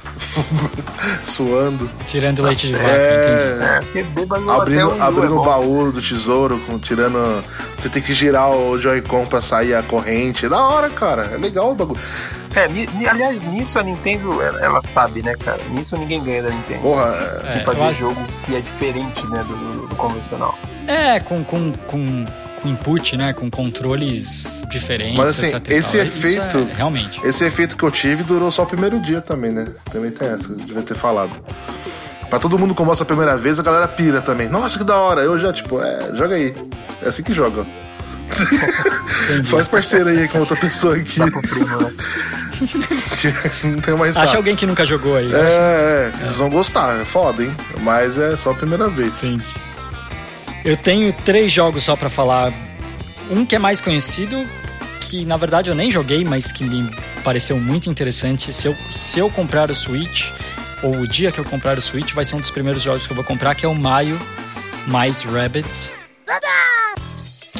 suando. Tirando leite de vaca, É. entendi. É, porque bêbado Abrindo, até um abrindo é o bom. baú do tesouro, com, tirando. Você tem que girar o Joy-Con pra sair a corrente. É da hora, cara. É legal o bagulho. É, ni- ni- aliás, nisso a Nintendo, ela, ela sabe, né, cara? Nisso ninguém ganha da Nintendo. Porra, É, de eu fazer acho- jogo que é diferente, né, do, do- do convencional. É, com, com, com, com input, né? Com controles diferentes. Mas, assim, etc e esse tal. efeito- Isso é, realmente. esse efeito que eu tive durou só o primeiro dia também, né? Também tem essa, eu devia ter falado. Pra todo mundo que mostra a primeira vez, a galera pira também. Nossa, que da hora. Eu já, tipo, é, joga aí. É assim que joga. Faz parceiro aí com outra pessoa aqui. Dá pro primo, né? Que não tem mais Acha saco. alguém que nunca jogou aí. acha? É, é, vocês vão gostar, é foda, hein? Mas é só a primeira vez. Entendi. Eu tenho três jogos só pra falar. Um que é mais conhecido, que na verdade eu nem joguei, mas que me pareceu muito interessante. Se eu, se eu comprar o Switch, ou o dia que eu comprar o Switch, vai ser um dos primeiros jogos que eu vou comprar, que é o Mario mais Rabbids.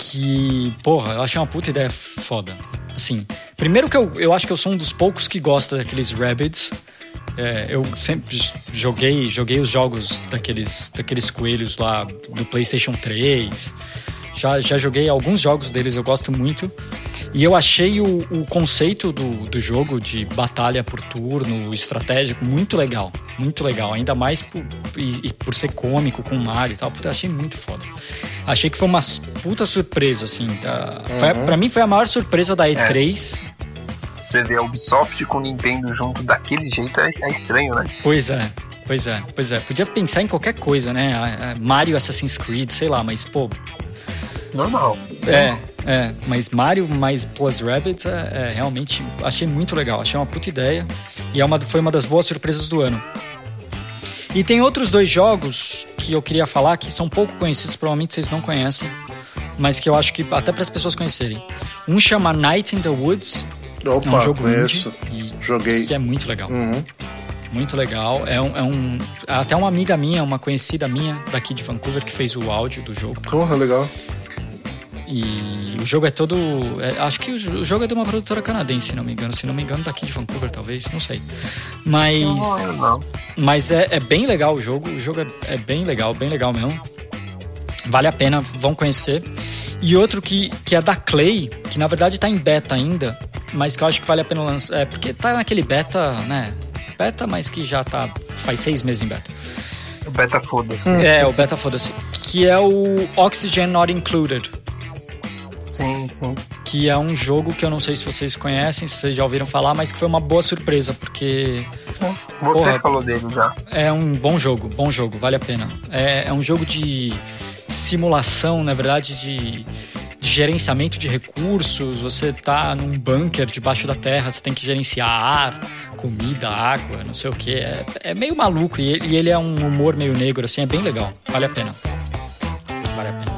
que, porra, eu achei uma puta ideia foda. Assim, primeiro que eu, eu acho que eu sou um dos poucos que gosta daqueles Rabbids. É, eu sempre joguei, joguei os jogos daqueles, daqueles coelhos lá do PlayStation três. Já, já joguei alguns jogos deles, eu gosto muito. E eu achei o, o conceito do, do jogo de batalha por turno, estratégico, muito legal. Muito legal, ainda mais por, e, e por ser cômico com o Mario e tal. Eu achei muito foda. Achei que foi uma puta surpresa, assim. Tá? Uhum. Foi, pra mim foi a maior surpresa da E três. É. Você vê a Ubisoft com o Nintendo junto daquele jeito é, é estranho, né? Pois é. Pois é, pois é. Podia pensar em qualquer coisa, né? Mario, Assassin's Creed, sei lá, mas, pô... Normal. É, é. Mas Mario mais Plus Rabbids é, é realmente... Achei muito legal. Achei uma puta ideia. E é uma, foi uma das boas surpresas do ano. E tem outros dois jogos que eu queria falar que são pouco conhecidos, provavelmente vocês não conhecem, mas que eu acho que até para as pessoas conhecerem. Um chama Night in the Woods. Opa, é um jogo conheço. Indie, Joguei. Que é muito legal. Uhum. Muito legal. É um, é um... Até uma amiga minha, uma conhecida minha daqui de Vancouver, que fez o áudio do jogo. Porra, legal. E o jogo é todo... É, acho que o jogo é de uma produtora canadense, se não me engano. Se não me engano, daqui de Vancouver, talvez. Não sei. Mas... Não, não. Mas é, é bem legal o jogo. O jogo é, é bem legal, bem legal mesmo. Vale a pena, vão conhecer. E outro que, que é da Clay, que na verdade tá em beta ainda, mas que eu acho que vale a pena lançar. É, porque tá naquele beta, né? Beta, mas que já tá... Faz seis meses em beta. O beta foda-se. É, o beta foda-se. Que é o Oxygen Not Included. Sim, sim. Que é um jogo que eu não sei se vocês conhecem, se vocês já ouviram falar, mas que foi uma boa surpresa, porque... Você porra, falou dele já. É um bom jogo, bom jogo, vale a pena. É, é um jogo de simulação, na verdade, de, de gerenciamento de recursos. Você tá num bunker debaixo da terra, você tem que gerenciar ar, comida, água, não sei o que. É, é meio maluco e, e ele é um humor meio negro, assim, é bem legal. Vale a pena. Vale a pena.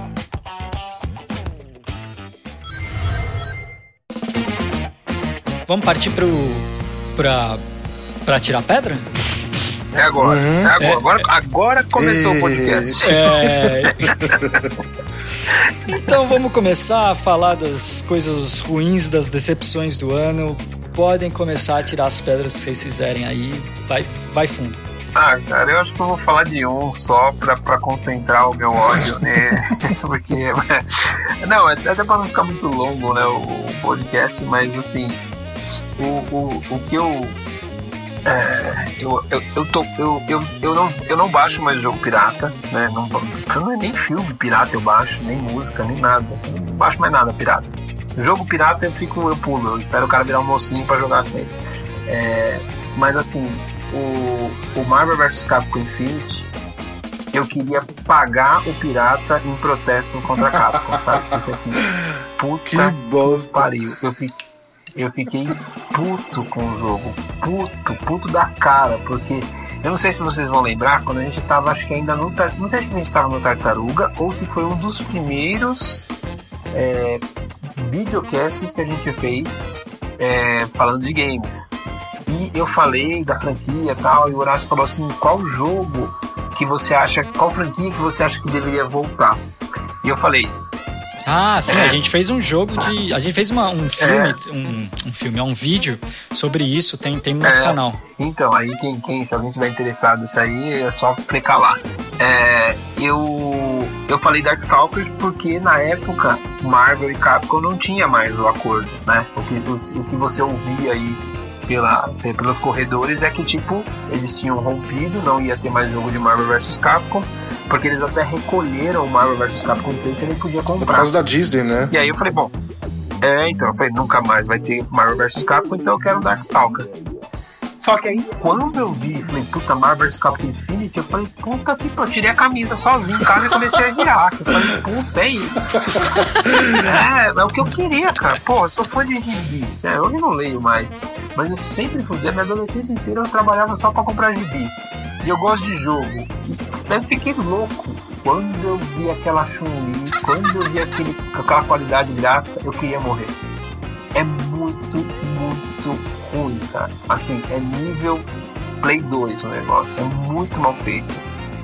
Vamos partir pro, pra, pra tirar pedra? É agora. Uhum. É agora. É, agora, agora começou e... o podcast. É... Então vamos começar a falar das coisas ruins, das decepções do ano. Podem começar a tirar as pedras que vocês quiserem aí. Vai, vai fundo. Ah, cara, eu acho que eu vou falar de um só pra, pra concentrar o meu ódio, né? Porque... Não, até pra não ficar muito longo, né, o, o podcast, mas assim... O, o, o que eu, é, eu, eu, eu, tô, eu, eu, eu, não, eu não baixo mais jogo pirata, né? Não, não é nem filme pirata eu baixo, nem música, nem nada. Assim, não baixo mais nada pirata. Jogo pirata eu fico, eu pulo, eu espero o cara virar um mocinho pra jogar com ele. É, mas assim, o, o Marvel versus. Capcom Infinite, eu queria pagar o pirata em protesto contra a Capcom, sabe? Porque assim, puta que bosta. pariu. Eu fiquei. Eu fiquei puto com o jogo, puto, puto da cara, porque eu não sei se vocês vão lembrar, quando a gente tava, acho que ainda no, não sei se a gente tava no Tartaruga, ou se foi um dos primeiros é, videocasts que a gente fez é, falando de games, e eu falei da franquia e tal, e o Horácio falou assim, qual jogo que você acha, qual franquia que você acha que deveria voltar, e eu falei... Ah, sim, é. a gente fez um jogo de... A gente fez uma, um filme, é. um, um filme, é um vídeo sobre isso, tem, tem no nosso é. canal. Então, aí quem, quem, se alguém tiver interessado nisso aí, é só clicar lá. É, eu, eu falei Darkstalkers porque na época Marvel e Capcom não tinha mais o acordo, né? O que, o, o que você ouvia aí pela, pelos corredores é que, tipo, eles tinham rompido, não ia ter mais jogo de Marvel versus. Capcom, porque eles até recolheram o Marvel versus. Capcom três e ele podia comprar. Por causa da Disney, né? E aí eu falei, bom, é, então, eu falei, nunca mais vai ter Marvel versus. Capcom, então eu quero Darkstalker. Só que aí, quando eu vi, falei, puta, Marvel versus. Capcom Infinity, eu falei, puta que pariu, eu tirei a camisa sozinho em casa e comecei a girar. Eu falei, puta, é isso. É, é o que eu queria, cara. Pô, eu sou fã de gibi. É, hoje eu não leio mais. Mas eu sempre fui, a minha adolescência inteira eu trabalhava só pra comprar gibi. E eu gosto de jogo. Daí eu fiquei louco quando eu vi aquela Chun-Li, quando eu vi aquele, aquela qualidade gráfica, eu queria morrer. É muito, muito ruim, cara. Assim, é nível Play dois o negócio. É muito mal feito.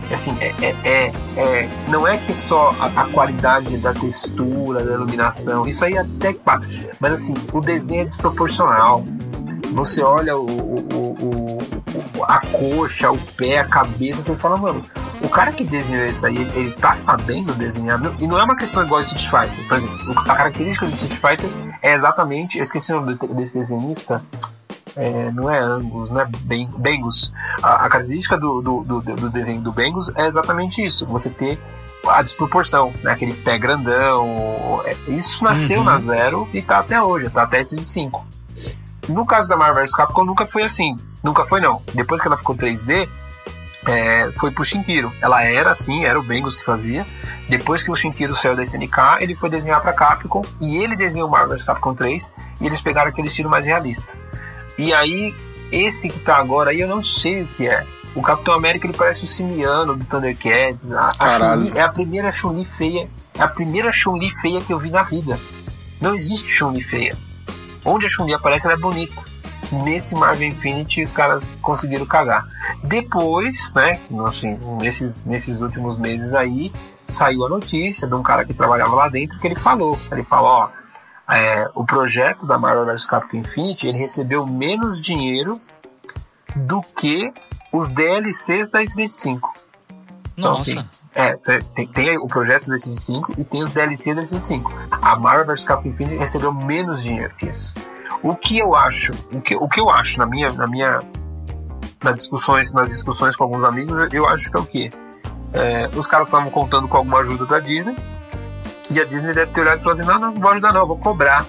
assim, é, é, é, é, não é que só a, a qualidade da textura, da iluminação, isso aí até que pá, mas assim, o desenho é desproporcional. Você olha o, o, o, o, a coxa, o pé, a cabeça, você fala, mano, o cara que desenhou isso aí, ele, ele tá sabendo desenhar. E não é uma questão igual de Street Fighter. Por exemplo, a característica do Street Fighter é exatamente, eu esqueci o nome desse desenhista, é, não é Angus, não é Bengus. A, a característica do, do, do, do desenho do Bengus é exatamente isso, você ter a desproporção, né? Aquele pé grandão. Isso nasceu uhum. na Zero e tá até hoje, tá até esse de cinco. No caso da Marvel versus. Capcom nunca foi assim, nunca foi não. Depois que ela ficou três D, é, foi pro Shinkiro. Ela era assim, era o Bengus que fazia. Depois que o Shinkiro saiu da S N K, ele foi desenhar pra Capcom e ele desenhou Marvel versus. Capcom três e eles pegaram aquele estilo mais realista. E aí, esse que tá agora aí, eu não sei o que é. O Capitão América, ele parece o Simiano do Thundercats. A, a Chun-Li é a primeira Chun-Li feia, é a primeira Chun-Li feia que eu vi na vida. Não existe Chun-Li feia. Onde a Chun-Li aparece, ela é bonita. Nesse Marvel Infinity, os caras conseguiram cagar. Depois, né, assim, nesses, nesses últimos meses aí, saiu a notícia de um cara que trabalhava lá dentro, que ele falou. Ele falou, ó, é, o projeto da Marvel versus. Capcom Infinity, ele recebeu menos dinheiro do que os D L Cs da Street cinco. Então, nossa. Assim, é, tem, tem o projeto da Street cinco e tem os D L Cs da Street cinco. A Marvel versus. Capcom Infinity recebeu menos dinheiro que isso. O que eu acho, o que, o que eu acho na minha, na minha, nas discussões, nas discussões com alguns amigos, eu acho que é o quê? É, os caras estavam contando com alguma ajuda da Disney e a Disney deve ter olhado e falado assim, não, não, não vou ajudar não, eu vou cobrar.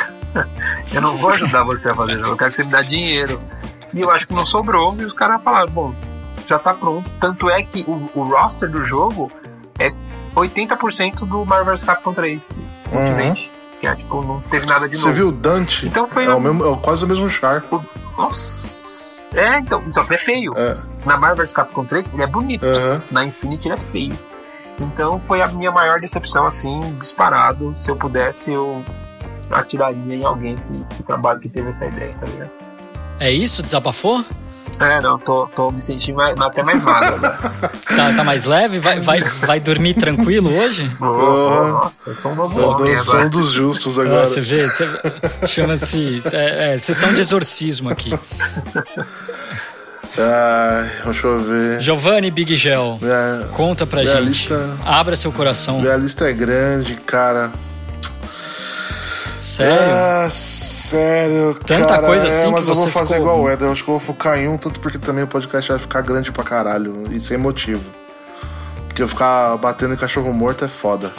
Eu não vou ajudar você a fazer, eu quero que você me dê dinheiro. E eu acho que não sobrou e os caras falaram, bom, já tá pronto. Tanto é que o, o roster do jogo é oitenta por cento do Marvel versus. Capcom três. Uhum. Que é, tipo, não teve nada de novo. Você viu o Dante? Então foi é, um... o mesmo, é quase o mesmo char. O... Nossa. É, então, só que é feio. É. Na Marvel versus. Capcom três ele é bonito. Uhum. Na Infinity ele é feio. Então foi a minha maior decepção, assim, disparado. Se eu pudesse, eu atiraria em alguém que, que trabalha, que teve essa ideia, tá ligado? É isso? Desabafou? É, não, tô, tô me sentindo mais, até mais magro agora. Tá, tá mais leve? Vai, vai, vai dormir tranquilo hoje? Oh, oh, nossa, eu sou um novo homem agora. São dos justos agora. Ah, você vê, você, chama-se... É, é, sessão de exorcismo aqui. Ai, deixa eu ver. Giovanni Big Gel, minha, conta pra minha gente. Lista, abra seu coração. Minha lista é grande, cara. Sério? Ah, sério, Tanta cara, coisa assim é, mas que eu você vou fazer ficou... igual o Eder. Eu acho que eu vou focar em um, tanto porque também o podcast vai ficar grande pra caralho e sem motivo. Porque eu ficar batendo em cachorro morto é foda.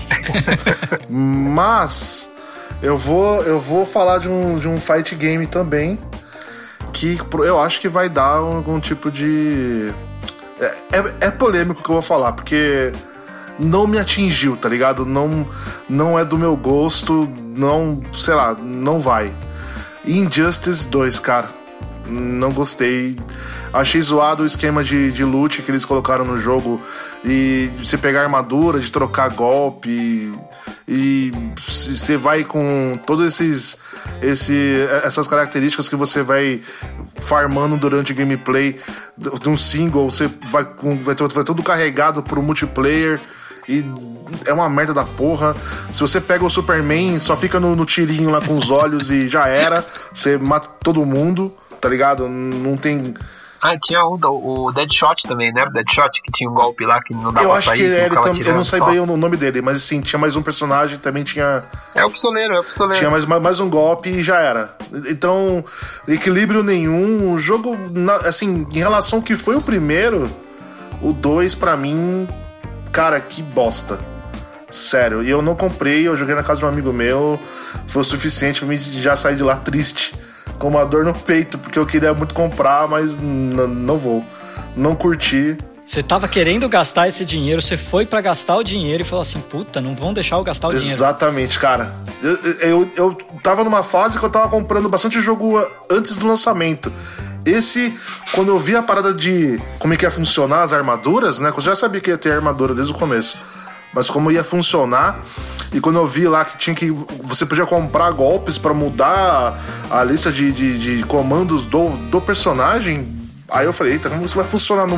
Mas eu vou, eu vou falar de um, de um fight game também que eu acho que vai dar algum tipo de... É, é, é polêmico o que eu vou falar, porque não me atingiu, tá ligado? Não, não é do meu gosto, não, sei lá, não vai. Injustice dois, cara, não gostei. Achei zoado o esquema de, de loot que eles colocaram no jogo, e de você pegar armadura, de trocar golpe, e você vai com todas esses, esse, essas características que você vai farmando durante o gameplay de um single, você vai, com, vai, vai todo carregado pro multiplayer. E é uma merda da porra. Se você pega o Superman, só fica no, no tirinho lá com os olhos e já era. Você mata todo mundo, tá ligado? Não tem... Ah, tinha o, o Deadshot também, né? O Deadshot, que tinha um golpe lá que não dava eu pra acho sair. que ele tam... Eu não sei só. bem o nome dele, mas assim, tinha mais um personagem, também tinha... É o pistoleiro, é o pistoleiro. Tinha mais, mais um golpe e já era. Então, equilíbrio nenhum. O jogo, assim, em relação ao que foi o primeiro, o dois, pra mim... Cara, que bosta. Sério. E eu não comprei, eu joguei na casa de um amigo meu. Foi o suficiente pra mim já sair de lá triste, com uma dor no peito, porque eu queria muito comprar, mas n- não vou. Não curti. Você tava querendo gastar esse dinheiro, você foi pra gastar o dinheiro e falou assim, puta, não vão deixar eu gastar o dinheiro. Exatamente, cara. Eu, eu, eu tava numa fase que eu tava comprando bastante jogo antes do lançamento. Esse, quando eu vi a parada de como é que ia funcionar as armaduras, né? Eu já sabia que ia ter armadura desde o começo, mas como ia funcionar, e quando eu vi lá que tinha que você podia comprar golpes pra mudar a lista de, de, de comandos do, do personagem, aí eu falei, eita, como isso vai funcionar no,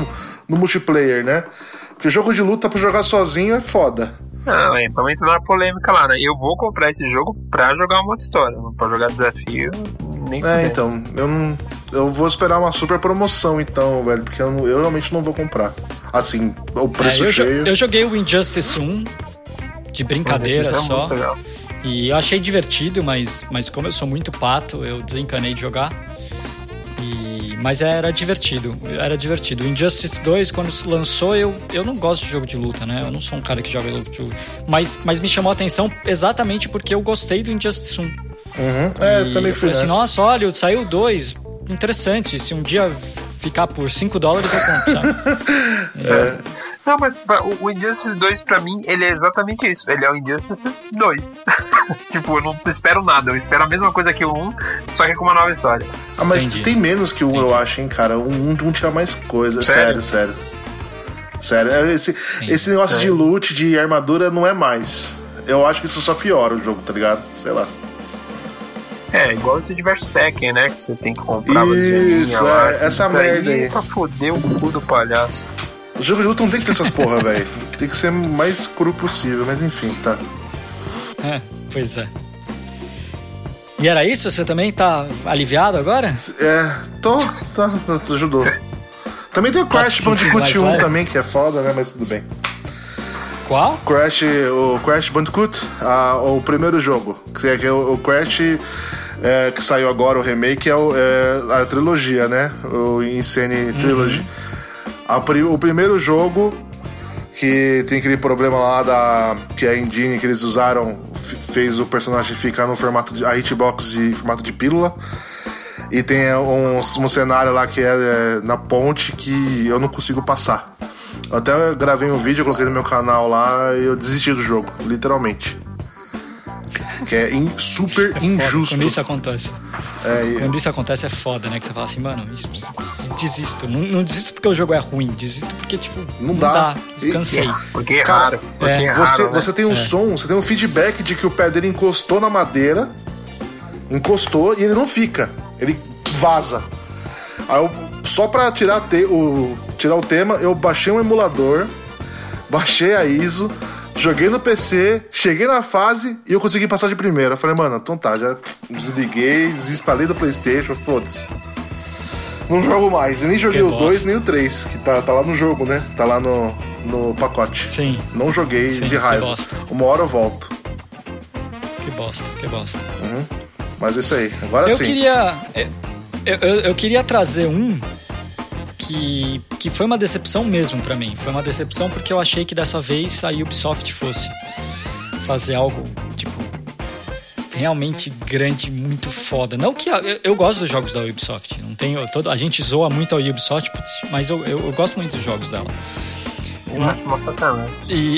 no multiplayer, né? Porque jogo de luta pra jogar sozinho é foda. Não, é, vamos entrar na polêmica lá, né? Eu vou comprar esse jogo pra jogar uma outra história, não pra jogar desafio, nem É, puder. Então, eu não. Eu vou esperar uma super promoção, então, velho, porque eu, não, eu realmente não vou comprar. Assim, o preço é, eu cheio. Jo- eu joguei o Injustice um, de brincadeira é só. legal. E eu achei divertido, mas, mas como eu sou muito pato, eu desencanei de jogar. E, mas era divertido, era divertido. O Injustice dois, quando se lançou, eu, eu não gosto de jogo de luta, né? Eu não sou um cara que joga jogo de luta. Mas, mas me chamou a atenção exatamente porque eu gostei do Injustice um. Uhum. É, eu também eu fui falei assim, nessa. nossa, olha, saiu o dois, interessante. Se um dia ficar por cinco dólares, eu compro, sabe? É. Não, mas o Injustice dois pra mim, ele é exatamente isso. Ele é o Injustice dois. Tipo, eu não espero nada. Eu espero a mesma coisa que o um, só que com uma nova história. Ah, mas Entendi. tem menos que o um, Entendi. eu acho, hein, cara. O um, um tinha mais coisa. Sério? Sério, sério. Sério. Esse, esse negócio É. de loot, de armadura, não é mais. Eu acho que isso só piora o jogo, tá ligado? Sei lá. É, igual esse Diversus Tekken, né? Que você tem que comprar uma Isso, geminha lá, é, assim, essa isso merda aí. É pra foder o cu do palhaço. O jogo de luta não tem que ter essas porra, velho. Tem que ser o mais cru possível, mas enfim, tá. É, pois é. E era isso? Você também tá aliviado agora? É, tô, tá, ajudou. Também tem o Tá Crash se sentindo Bandicoot mais um leve? também, que é foda, né? Mas tudo bem. Qual? Crash, o Crash Bandicoot, ah, o primeiro jogo. Que é, que é o, o Crash é, que saiu agora, o remake, é, o, é a trilogia, né? O Insane Trilogy. Uhum. A, o primeiro jogo, que tem aquele problema lá da. Que a engine que eles usaram f- fez o personagem ficar no formato de. A hitbox de formato de pílula. E tem um, um cenário lá que é, é na ponte que eu não consigo passar. Eu até gravei um vídeo, coloquei no meu canal lá e eu desisti do jogo, literalmente. Que é in, super É foda. injusto. Quando isso acontece. É, e- Quando isso acontece é foda, né? Que você fala assim, mano, isso- desisto. Não, não desisto porque o jogo é ruim, desisto porque, tipo, Não não, dá. dá. E- Cansei. Porque é Cara, raro. Porque é, é, Você, raro, né? você tem um som, você tem um feedback de que o pé dele encostou na madeira, encostou e ele não fica, ele vaza. Aí eu, só pra tirar, te, o, tirar o tema, eu baixei um emulador, baixei a I S O, joguei no P C, cheguei na fase e eu consegui passar de primeira. Eu falei, mano, então tá, já desliguei, desinstalei do PlayStation, foda-se. Não jogo mais, eu nem joguei Que o bosta. dois nem o três, que tá, tá lá no jogo, né? Tá lá no, no pacote. Sim, Não joguei Sim, de que raiva. bosta. Uma hora eu volto. que bosta, que bosta. Mas é isso aí. Agora Eu sim. queria. Eu, eu, eu queria trazer um que, que foi uma decepção mesmo pra mim. Foi uma decepção porque eu achei que dessa vez a Ubisoft fosse fazer algo, tipo, realmente grande, muito foda. Não que a, eu, eu gosto dos jogos da Ubisoft. Não tenho, todo, a gente zoa muito a Ubisoft, mas eu, eu, eu gosto muito dos jogos dela. Nossa, tá, né? E.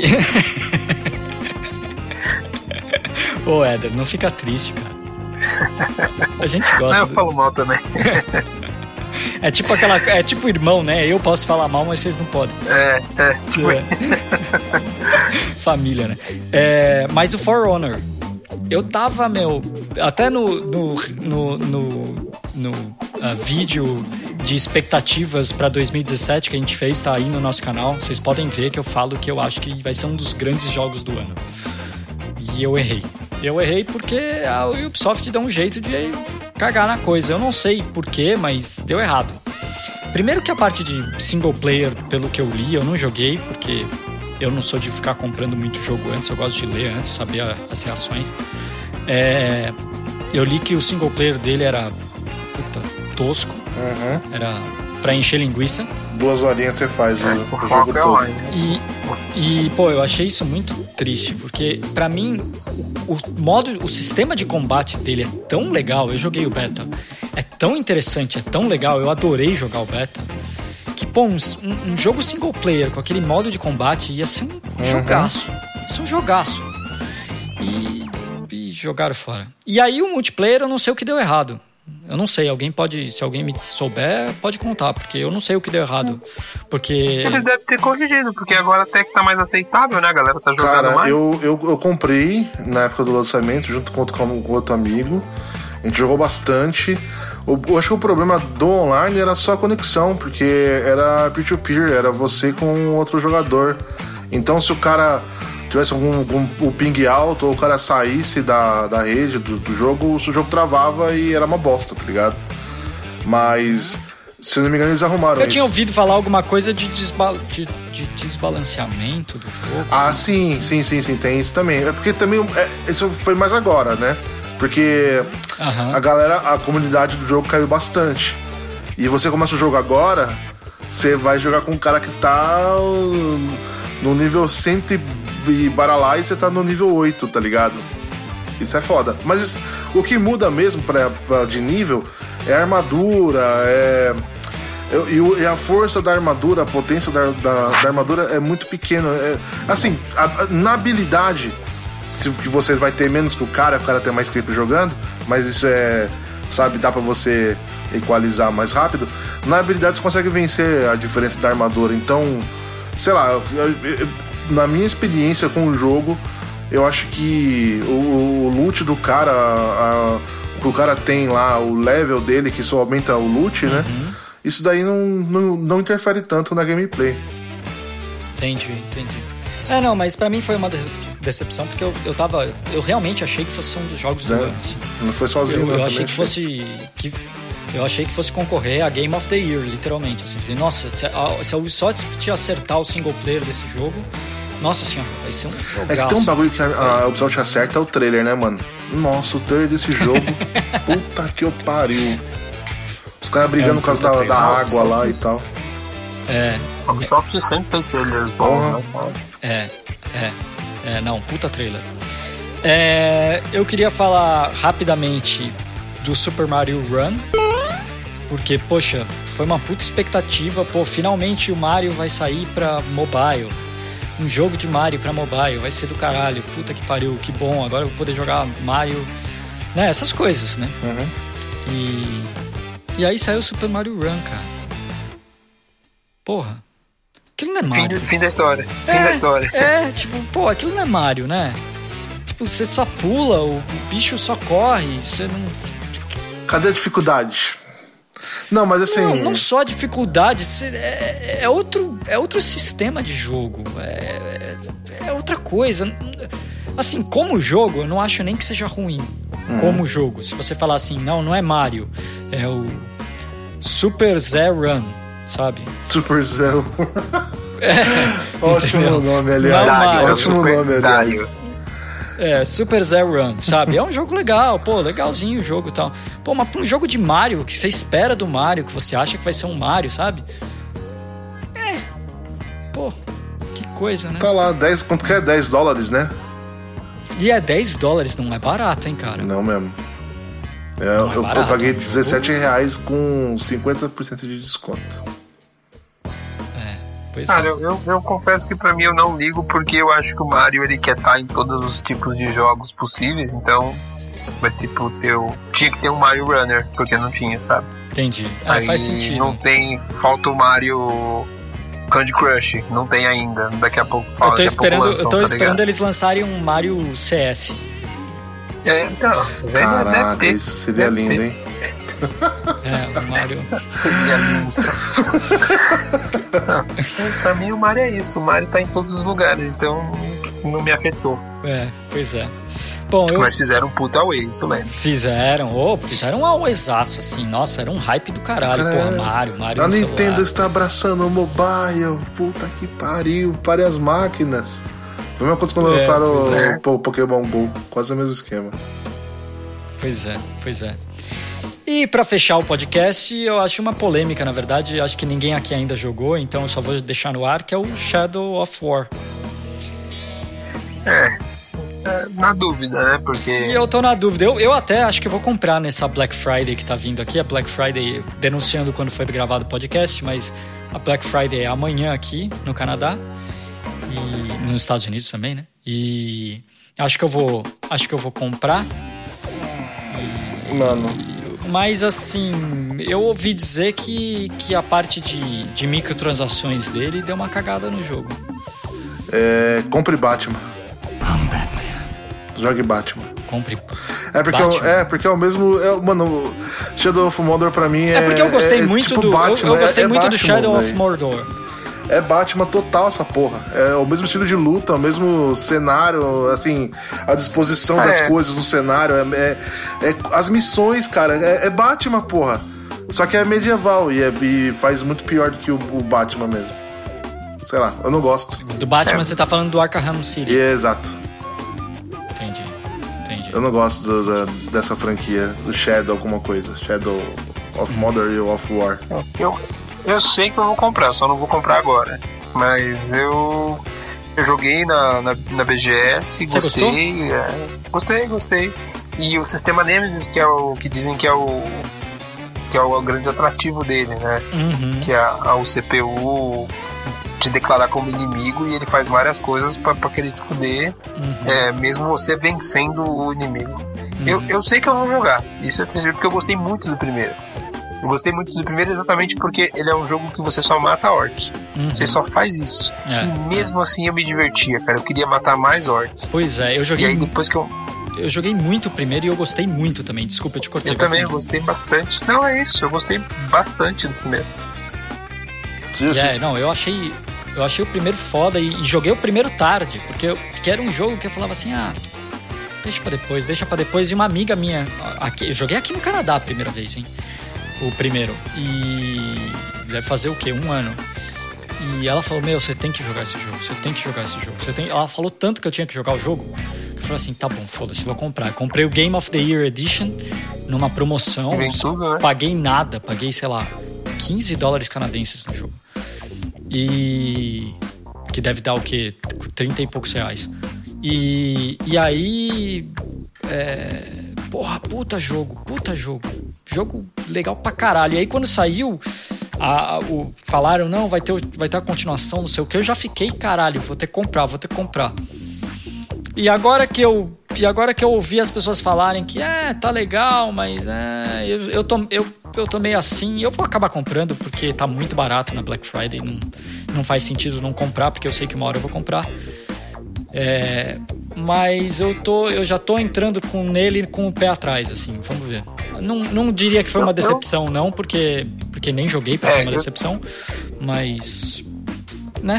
Ô, Éder, não fica triste, cara. A gente Não, gosta. eu do- falo mal também. É tipo aquela. É tipo irmão, né? Eu posso falar mal, mas vocês não podem. É, é. Tipo, É. Família, né? É, mas o For Honor. Eu tava, meu. Até no. No, no, no, no, ah, vídeo de expectativas pra dois mil e dezessete que a gente fez, tá aí no nosso canal. Vocês podem ver que eu falo que eu acho que vai ser um dos grandes jogos do ano. E eu errei. Eu errei porque a Ubisoft dá um jeito de cagar na coisa. Eu não sei porquê, mas deu errado. Primeiro que a parte de single player, pelo que eu li, eu não joguei, porque eu não sou de ficar comprando muito jogo antes, eu gosto de ler antes, saber a- as reações. É, eu li que o single player dele era puta, tosco, Uhum. era pra encher linguiça. Duas horinhas você faz o, o o jogo foco é todo. online. E, e, pô, eu achei isso muito triste, porque pra mim o, o modo, o sistema de combate dele é tão legal. Eu joguei o beta, é tão interessante, é tão legal. Eu adorei jogar o beta. Que, pô, um, um- um jogo single player com aquele modo de combate ia ser um jogaço. Ia ser um jogaço. E, e jogaram fora. E aí o multiplayer, eu não sei o que deu errado. Eu não sei, alguém pode, se alguém me souber, pode contar, porque eu não sei o que deu errado. Porque. Eles devem ter corrigido, porque agora até que tá mais aceitável, né? A galera tá jogando Cara, mais. eu, eu, eu comprei na época do lançamento, junto com outro, com outro amigo. A gente jogou bastante. O, eu acho que o problema do online era só a conexão, porque era peer-to-peer, era você com outro jogador. Então se o cara tivesse algum, algum o ping alto ou o cara saísse da, da rede do, do jogo, o jogo travava e era uma bosta, tá ligado? Mas, se não me engano, eles arrumaram Eu isso. tinha ouvido falar alguma coisa de, desba- de, de desbalanceamento do jogo. Ah, sim, sim, sim, sim, tem isso também. É porque também, é, isso foi mais agora, né? Porque Uhum. a galera, a comunidade do jogo caiu bastante. E você começa o jogo agora, você vai jogar com um cara que tá no nível cento e baralá e você tá no nível oito, tá ligado? Isso é foda. Mas isso, o que muda mesmo pra, pra, de nível é a armadura, é... E, e a força da armadura, a potência da, da, da armadura é muito pequena. É, assim, a, na habilidade, se, que você vai ter menos que o cara, o cara tem mais tempo jogando, mas isso é, sabe, dá pra você equalizar mais rápido. Na habilidade você consegue vencer a diferença da armadura. Então, sei lá, eu, eu, na minha experiência com o jogo, eu acho que o, o loot do cara, a, o que o cara tem lá, o level dele, que só aumenta o loot, né? Uhum. Isso daí não, não, não interfere tanto na gameplay. Entendi, entendi. É, não, mas pra mim foi uma decepção, porque eu, eu tava... Eu realmente achei que fosse um dos jogos do É, ano, assim. Não foi sozinho, Eu, eu também achei que fosse... Que, eu achei que fosse concorrer a Game of the Year, literalmente. Assim. Falei, nossa, se a, se a Ubisoft acertar o single player desse jogo, nossa senhora, vai ser um jogaço. É que tem um bagulho que a, a Ubisoft acerta, é o trailer, né, mano? Nossa, o trailer desse jogo, puta que eu pariu. Os caras brigando É um por causa da, trailer, da não, água lá e tal. É, A Ubisoft sempre fez trailers bons, né? é, é, é, não, puta trailer. É, eu queria falar rapidamente do Super Mario Run, porque, poxa, foi uma puta expectativa, pô, finalmente o Mario vai sair pra mobile. Um jogo de Mario pra mobile, vai ser do caralho, puta que pariu, que bom, agora eu vou poder jogar Mario, né, essas coisas, né? Uhum. E, e aí saiu o Super Mario Run, cara. Porra, aquilo não é Fim, Mario. de- fim da história. Fim É, da história. É, tipo, pô, aquilo não é Mario, né? Tipo, você só pula, o, o bicho só corre, você não... Cadê a dificuldade? Não, mas assim. Não, não só dificuldade, você- é, é, outro, é outro sistema de jogo, é, é, é outra coisa. Assim, como jogo, eu não acho nem que seja ruim. Uhum. Como jogo. Se você falar assim, não, não é Mario, é o Super Zero Run, sabe? Super Zero. É, Ótimo entendeu? nome, Não é aliás. Mario, Ótimo Super nome, aliás. Dario. É, Super Zero Run, sabe? É um jogo legal, pô, legalzinho o jogo e tal. Pô, mas pra um jogo de Mario, que você espera do Mario, que você acha que vai ser um Mario, sabe? É. Pô, que coisa, né? Tá lá, dez, quanto que é? dez dólares, né? E é dez dólares, não é barato, hein, cara? Não mesmo. É, Não é eu, eu barato, paguei é um dezessete reais com cinquenta por cento de desconto. Pois Cara, é. eu, eu, eu confesso que pra mim eu não ligo, porque eu acho que o Mario ele quer estar em todos os tipos de jogos possíveis, então vai tipo ter o... tinha que ter um Mario Runner, porque não tinha, sabe? Entendi. É, Aí faz sentido. não tem, falta o Mario Candy Crush, não tem ainda, daqui a pouco Eu fala, tô daqui a pouco esperando, lançam, eu tô tá esperando ligado? eles lançarem um Mario C S. É, então, deve Caraca, ter, isso seria deve lindo, ter. hein? É, o Mario. Seria lindo. Pra mim o Mario é isso, o Mario tá em todos os lugares, então não me afetou. É, pois é. Bom, eu. Mas fizeram um puta away, isso eu lembro. Fizeram, oh, fizeram um auesaço, assim. Nossa, era um hype do caralho. Cara, Porra, Mario, Mario A no Nintendo celular. está abraçando o mobile. Puta que pariu. Pare as máquinas. Foi a mesma coisa quando É, lançaram pois o, é. o Pokémon Go. Quase o mesmo esquema. Pois é, pois é. E pra fechar o podcast, eu acho uma polêmica, na verdade. Acho que ninguém aqui ainda jogou, então eu só vou deixar no ar, que é o Shadow of War. É, é, na dúvida, né? Porque E eu tô na dúvida. Eu, eu até acho que eu vou comprar nessa Black Friday que tá vindo aqui. A Black Friday, denunciando quando foi gravado o podcast, mas a Black Friday é amanhã aqui no Canadá. E nos Estados Unidos também, né? E acho que eu vou, acho que eu vou comprar. Mano, Mas assim, eu ouvi dizer que, que a parte de, de microtransações dele deu uma cagada no jogo. é, compre Batman. Jogue Batman. Compre é porque Batman. É, é porque é o mesmo... É, mano, Shadow of Mordor pra mim é... É porque eu gostei é, muito tipo do... Batman, eu, eu gostei é, é muito Batman, do Shadow véio. of Mordor. É Batman total essa porra. É o mesmo estilo de luta, o mesmo cenário, assim, a disposição das é. coisas no cenário. É, é, é, as missões, cara, é, é Batman, porra. Só que é medieval e, é, e faz muito pior do que o, o Batman mesmo. Sei lá, eu não gosto. Do Batman é. Você tá falando do Arkham City. E é, exato. Entendi, entendi. Eu não gosto do, do, dessa franquia, do Shadow alguma coisa. Shadow of Mordor e of War. Eu, eu sei que eu vou comprar, só não vou comprar agora. Mas eu... Eu joguei na, na, na B G S, Você gostei. É, gostei, gostei. E o sistema Nemesis, que é o que dizem que é o... que é o grande atrativo dele, né? Uhum. Que é a, a, o C P U te declarar como inimigo e ele faz várias coisas pra, pra querer te fuder, uhum. é, mesmo você vencendo o inimigo. Uhum. Eu, eu sei que eu vou jogar, isso é porque eu gostei muito do primeiro. Eu gostei muito do primeiro exatamente porque ele é um jogo que você só mata orc. Uhum. Você só faz isso. É. E mesmo assim eu me divertia, cara. Eu queria matar mais orc. Pois é, eu joguei... E aí depois que eu... Eu joguei muito o primeiro e eu gostei muito também. Desculpa, eu te cortei. Eu também eu gostei bastante. Não, é isso. Eu gostei bastante do primeiro. É, não, eu achei... Eu achei o primeiro foda e, e joguei o primeiro tarde. Porque, eu, porque era um jogo que eu falava assim, ah... Deixa pra depois, deixa pra depois. E uma amiga minha... Aqui, eu joguei aqui no Canadá a primeira vez, hein? O primeiro. E... Deve fazer o quê? Um ano. E ela falou, meu, você tem que jogar esse jogo. Você tem que jogar esse jogo. Você tem... Ela falou tanto que eu tinha que jogar o jogo... Eu falei assim, tá bom, foda-se, vou comprar. Comprei o Game of the Year Edition numa promoção. Tudo, né? Paguei nada, paguei, sei lá, quinze dólares canadenses no jogo. E... Que deve dar o quê? trinta e poucos reais. E, e aí... É... Porra, puta jogo, puta jogo. Jogo legal pra caralho. E aí quando saiu... A, o, falaram, não, vai ter, vai ter a continuação, não sei o que. Eu já fiquei, caralho, vou ter que comprar, vou ter que comprar. E agora que eu, e agora que eu ouvi as pessoas falarem que é, tá legal, mas é, eu, eu, tô, eu, eu tô meio assim, eu vou acabar comprando porque tá muito barato na Black Friday, não, não faz sentido não comprar, porque eu sei que uma hora eu vou comprar. É, mas eu, tô, eu já tô entrando com nele com o pé atrás, assim, vamos ver. Não, não diria que foi uma decepção, não, porque, porque nem joguei pra ser uma decepção, mas, né?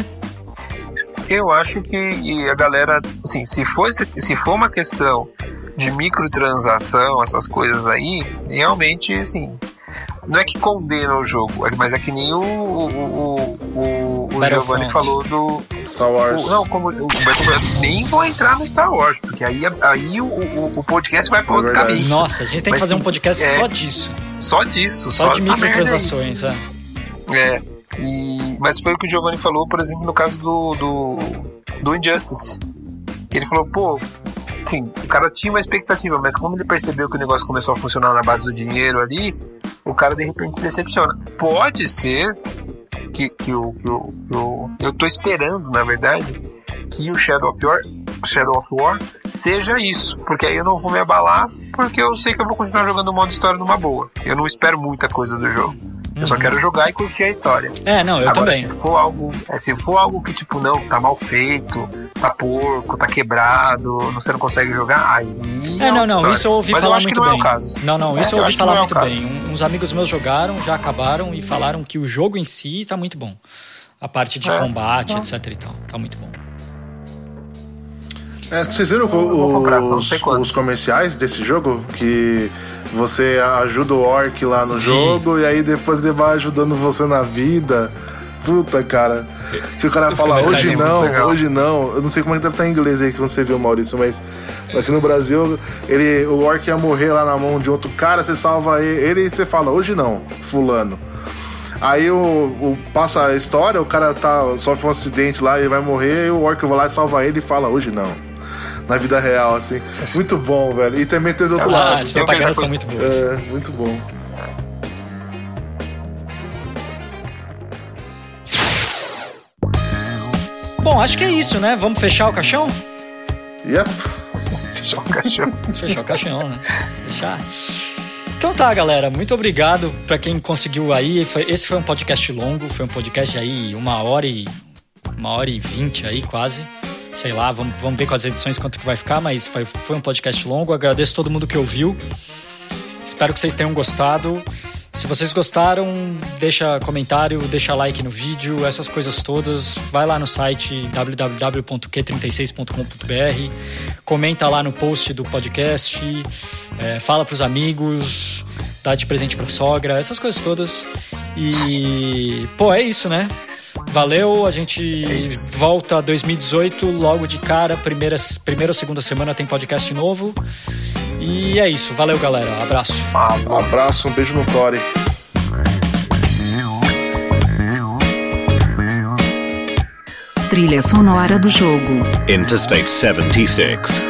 Eu acho que a galera, assim, se for, se for uma questão de microtransação, essas coisas aí, realmente, assim, não é que condena o jogo, mas é que nem o, o, o, o Giovanni falou do Star Wars. O, não, como o Battlefront, nem vou entrar no Star Wars, porque aí, aí o, o, o podcast vai para outro caminho. Nossa, a gente tem mas, que fazer um podcast é, só disso. Só disso, só, só de microtransações, é. É. E, mas foi o que o Giovanni falou, por exemplo, no caso do, do, do Injustice. Ele falou, pô, sim, o cara tinha uma expectativa, mas como ele percebeu que o negócio começou a funcionar na base do dinheiro ali, o cara de repente se decepciona. Pode ser que, que, o, que, o, que o, eu tô esperando, na verdade, que o Shadow of War, Shadow of War seja isso, porque aí eu não vou me abalar, porque eu sei que eu vou continuar jogando o modo história numa boa. Eu não espero muita coisa do jogo. Eu só quero jogar e curtir a história. É, não, eu Agora, também. Se for, algo, se for algo que, tipo, não, tá mal feito, tá porco, tá quebrado, você não consegue jogar, aí... É, não, não, isso eu ouvi Mas falar eu muito não bem. É o caso. Não, não, isso é, eu ouvi falar é muito bem. Uns amigos meus jogaram, já acabaram e falaram que o jogo em si tá muito bom. A parte de é. combate, é. etc e tal, tá muito bom. É, vocês viram o, comprar, os, os comerciais desse jogo? Que você ajuda o orc lá no Sim. jogo e aí depois ele vai ajudando você na vida. Puta, cara. Que o cara os fala, hoje não, hoje não. Eu não sei como é que deve estar em inglês aí que você viu, Maurício, mas aqui no Brasil, ele, o orc ia morrer lá na mão de outro cara, você salva ele e você fala, hoje não, fulano. Aí o, o, passa a história, o cara tá, sofre um acidente lá e vai morrer, e o orc vai lá e salva ele e fala, hoje não. Na vida real, assim. Muito bom, velho. E também tem do outro ah, lado. As propagandas são muito boas. É, muito bom. Bom, acho que é isso, né? Vamos fechar o caixão? Yep. Fechar o caixão. Fechar o caixão, né? Fechar. Então tá, galera. Muito obrigado pra quem conseguiu aí. Foi, esse foi um podcast longo. Foi um podcast aí uma hora e... Uma hora e vinte aí, quase. sei lá, vamos, vamos ver com as edições quanto que vai ficar, mas foi, foi um podcast longo. Agradeço todo mundo que ouviu. Espero que vocês tenham gostado. Se vocês gostaram, deixa comentário, deixa like no vídeo, essas coisas todas. Vai lá no site w w w ponto q trinta e seis ponto com ponto b r, comenta lá no post do podcast, é, fala pros amigos, dá de presente pra sogra, essas coisas todas. E, pô, é isso, né? Valeu, a gente volta dois mil e dezoito, logo de cara, primeira, primeira ou segunda semana tem podcast novo. E é isso, valeu galera, abraço. Um abraço, um beijo no core. Trilha sonora do jogo Interstate setenta e seis.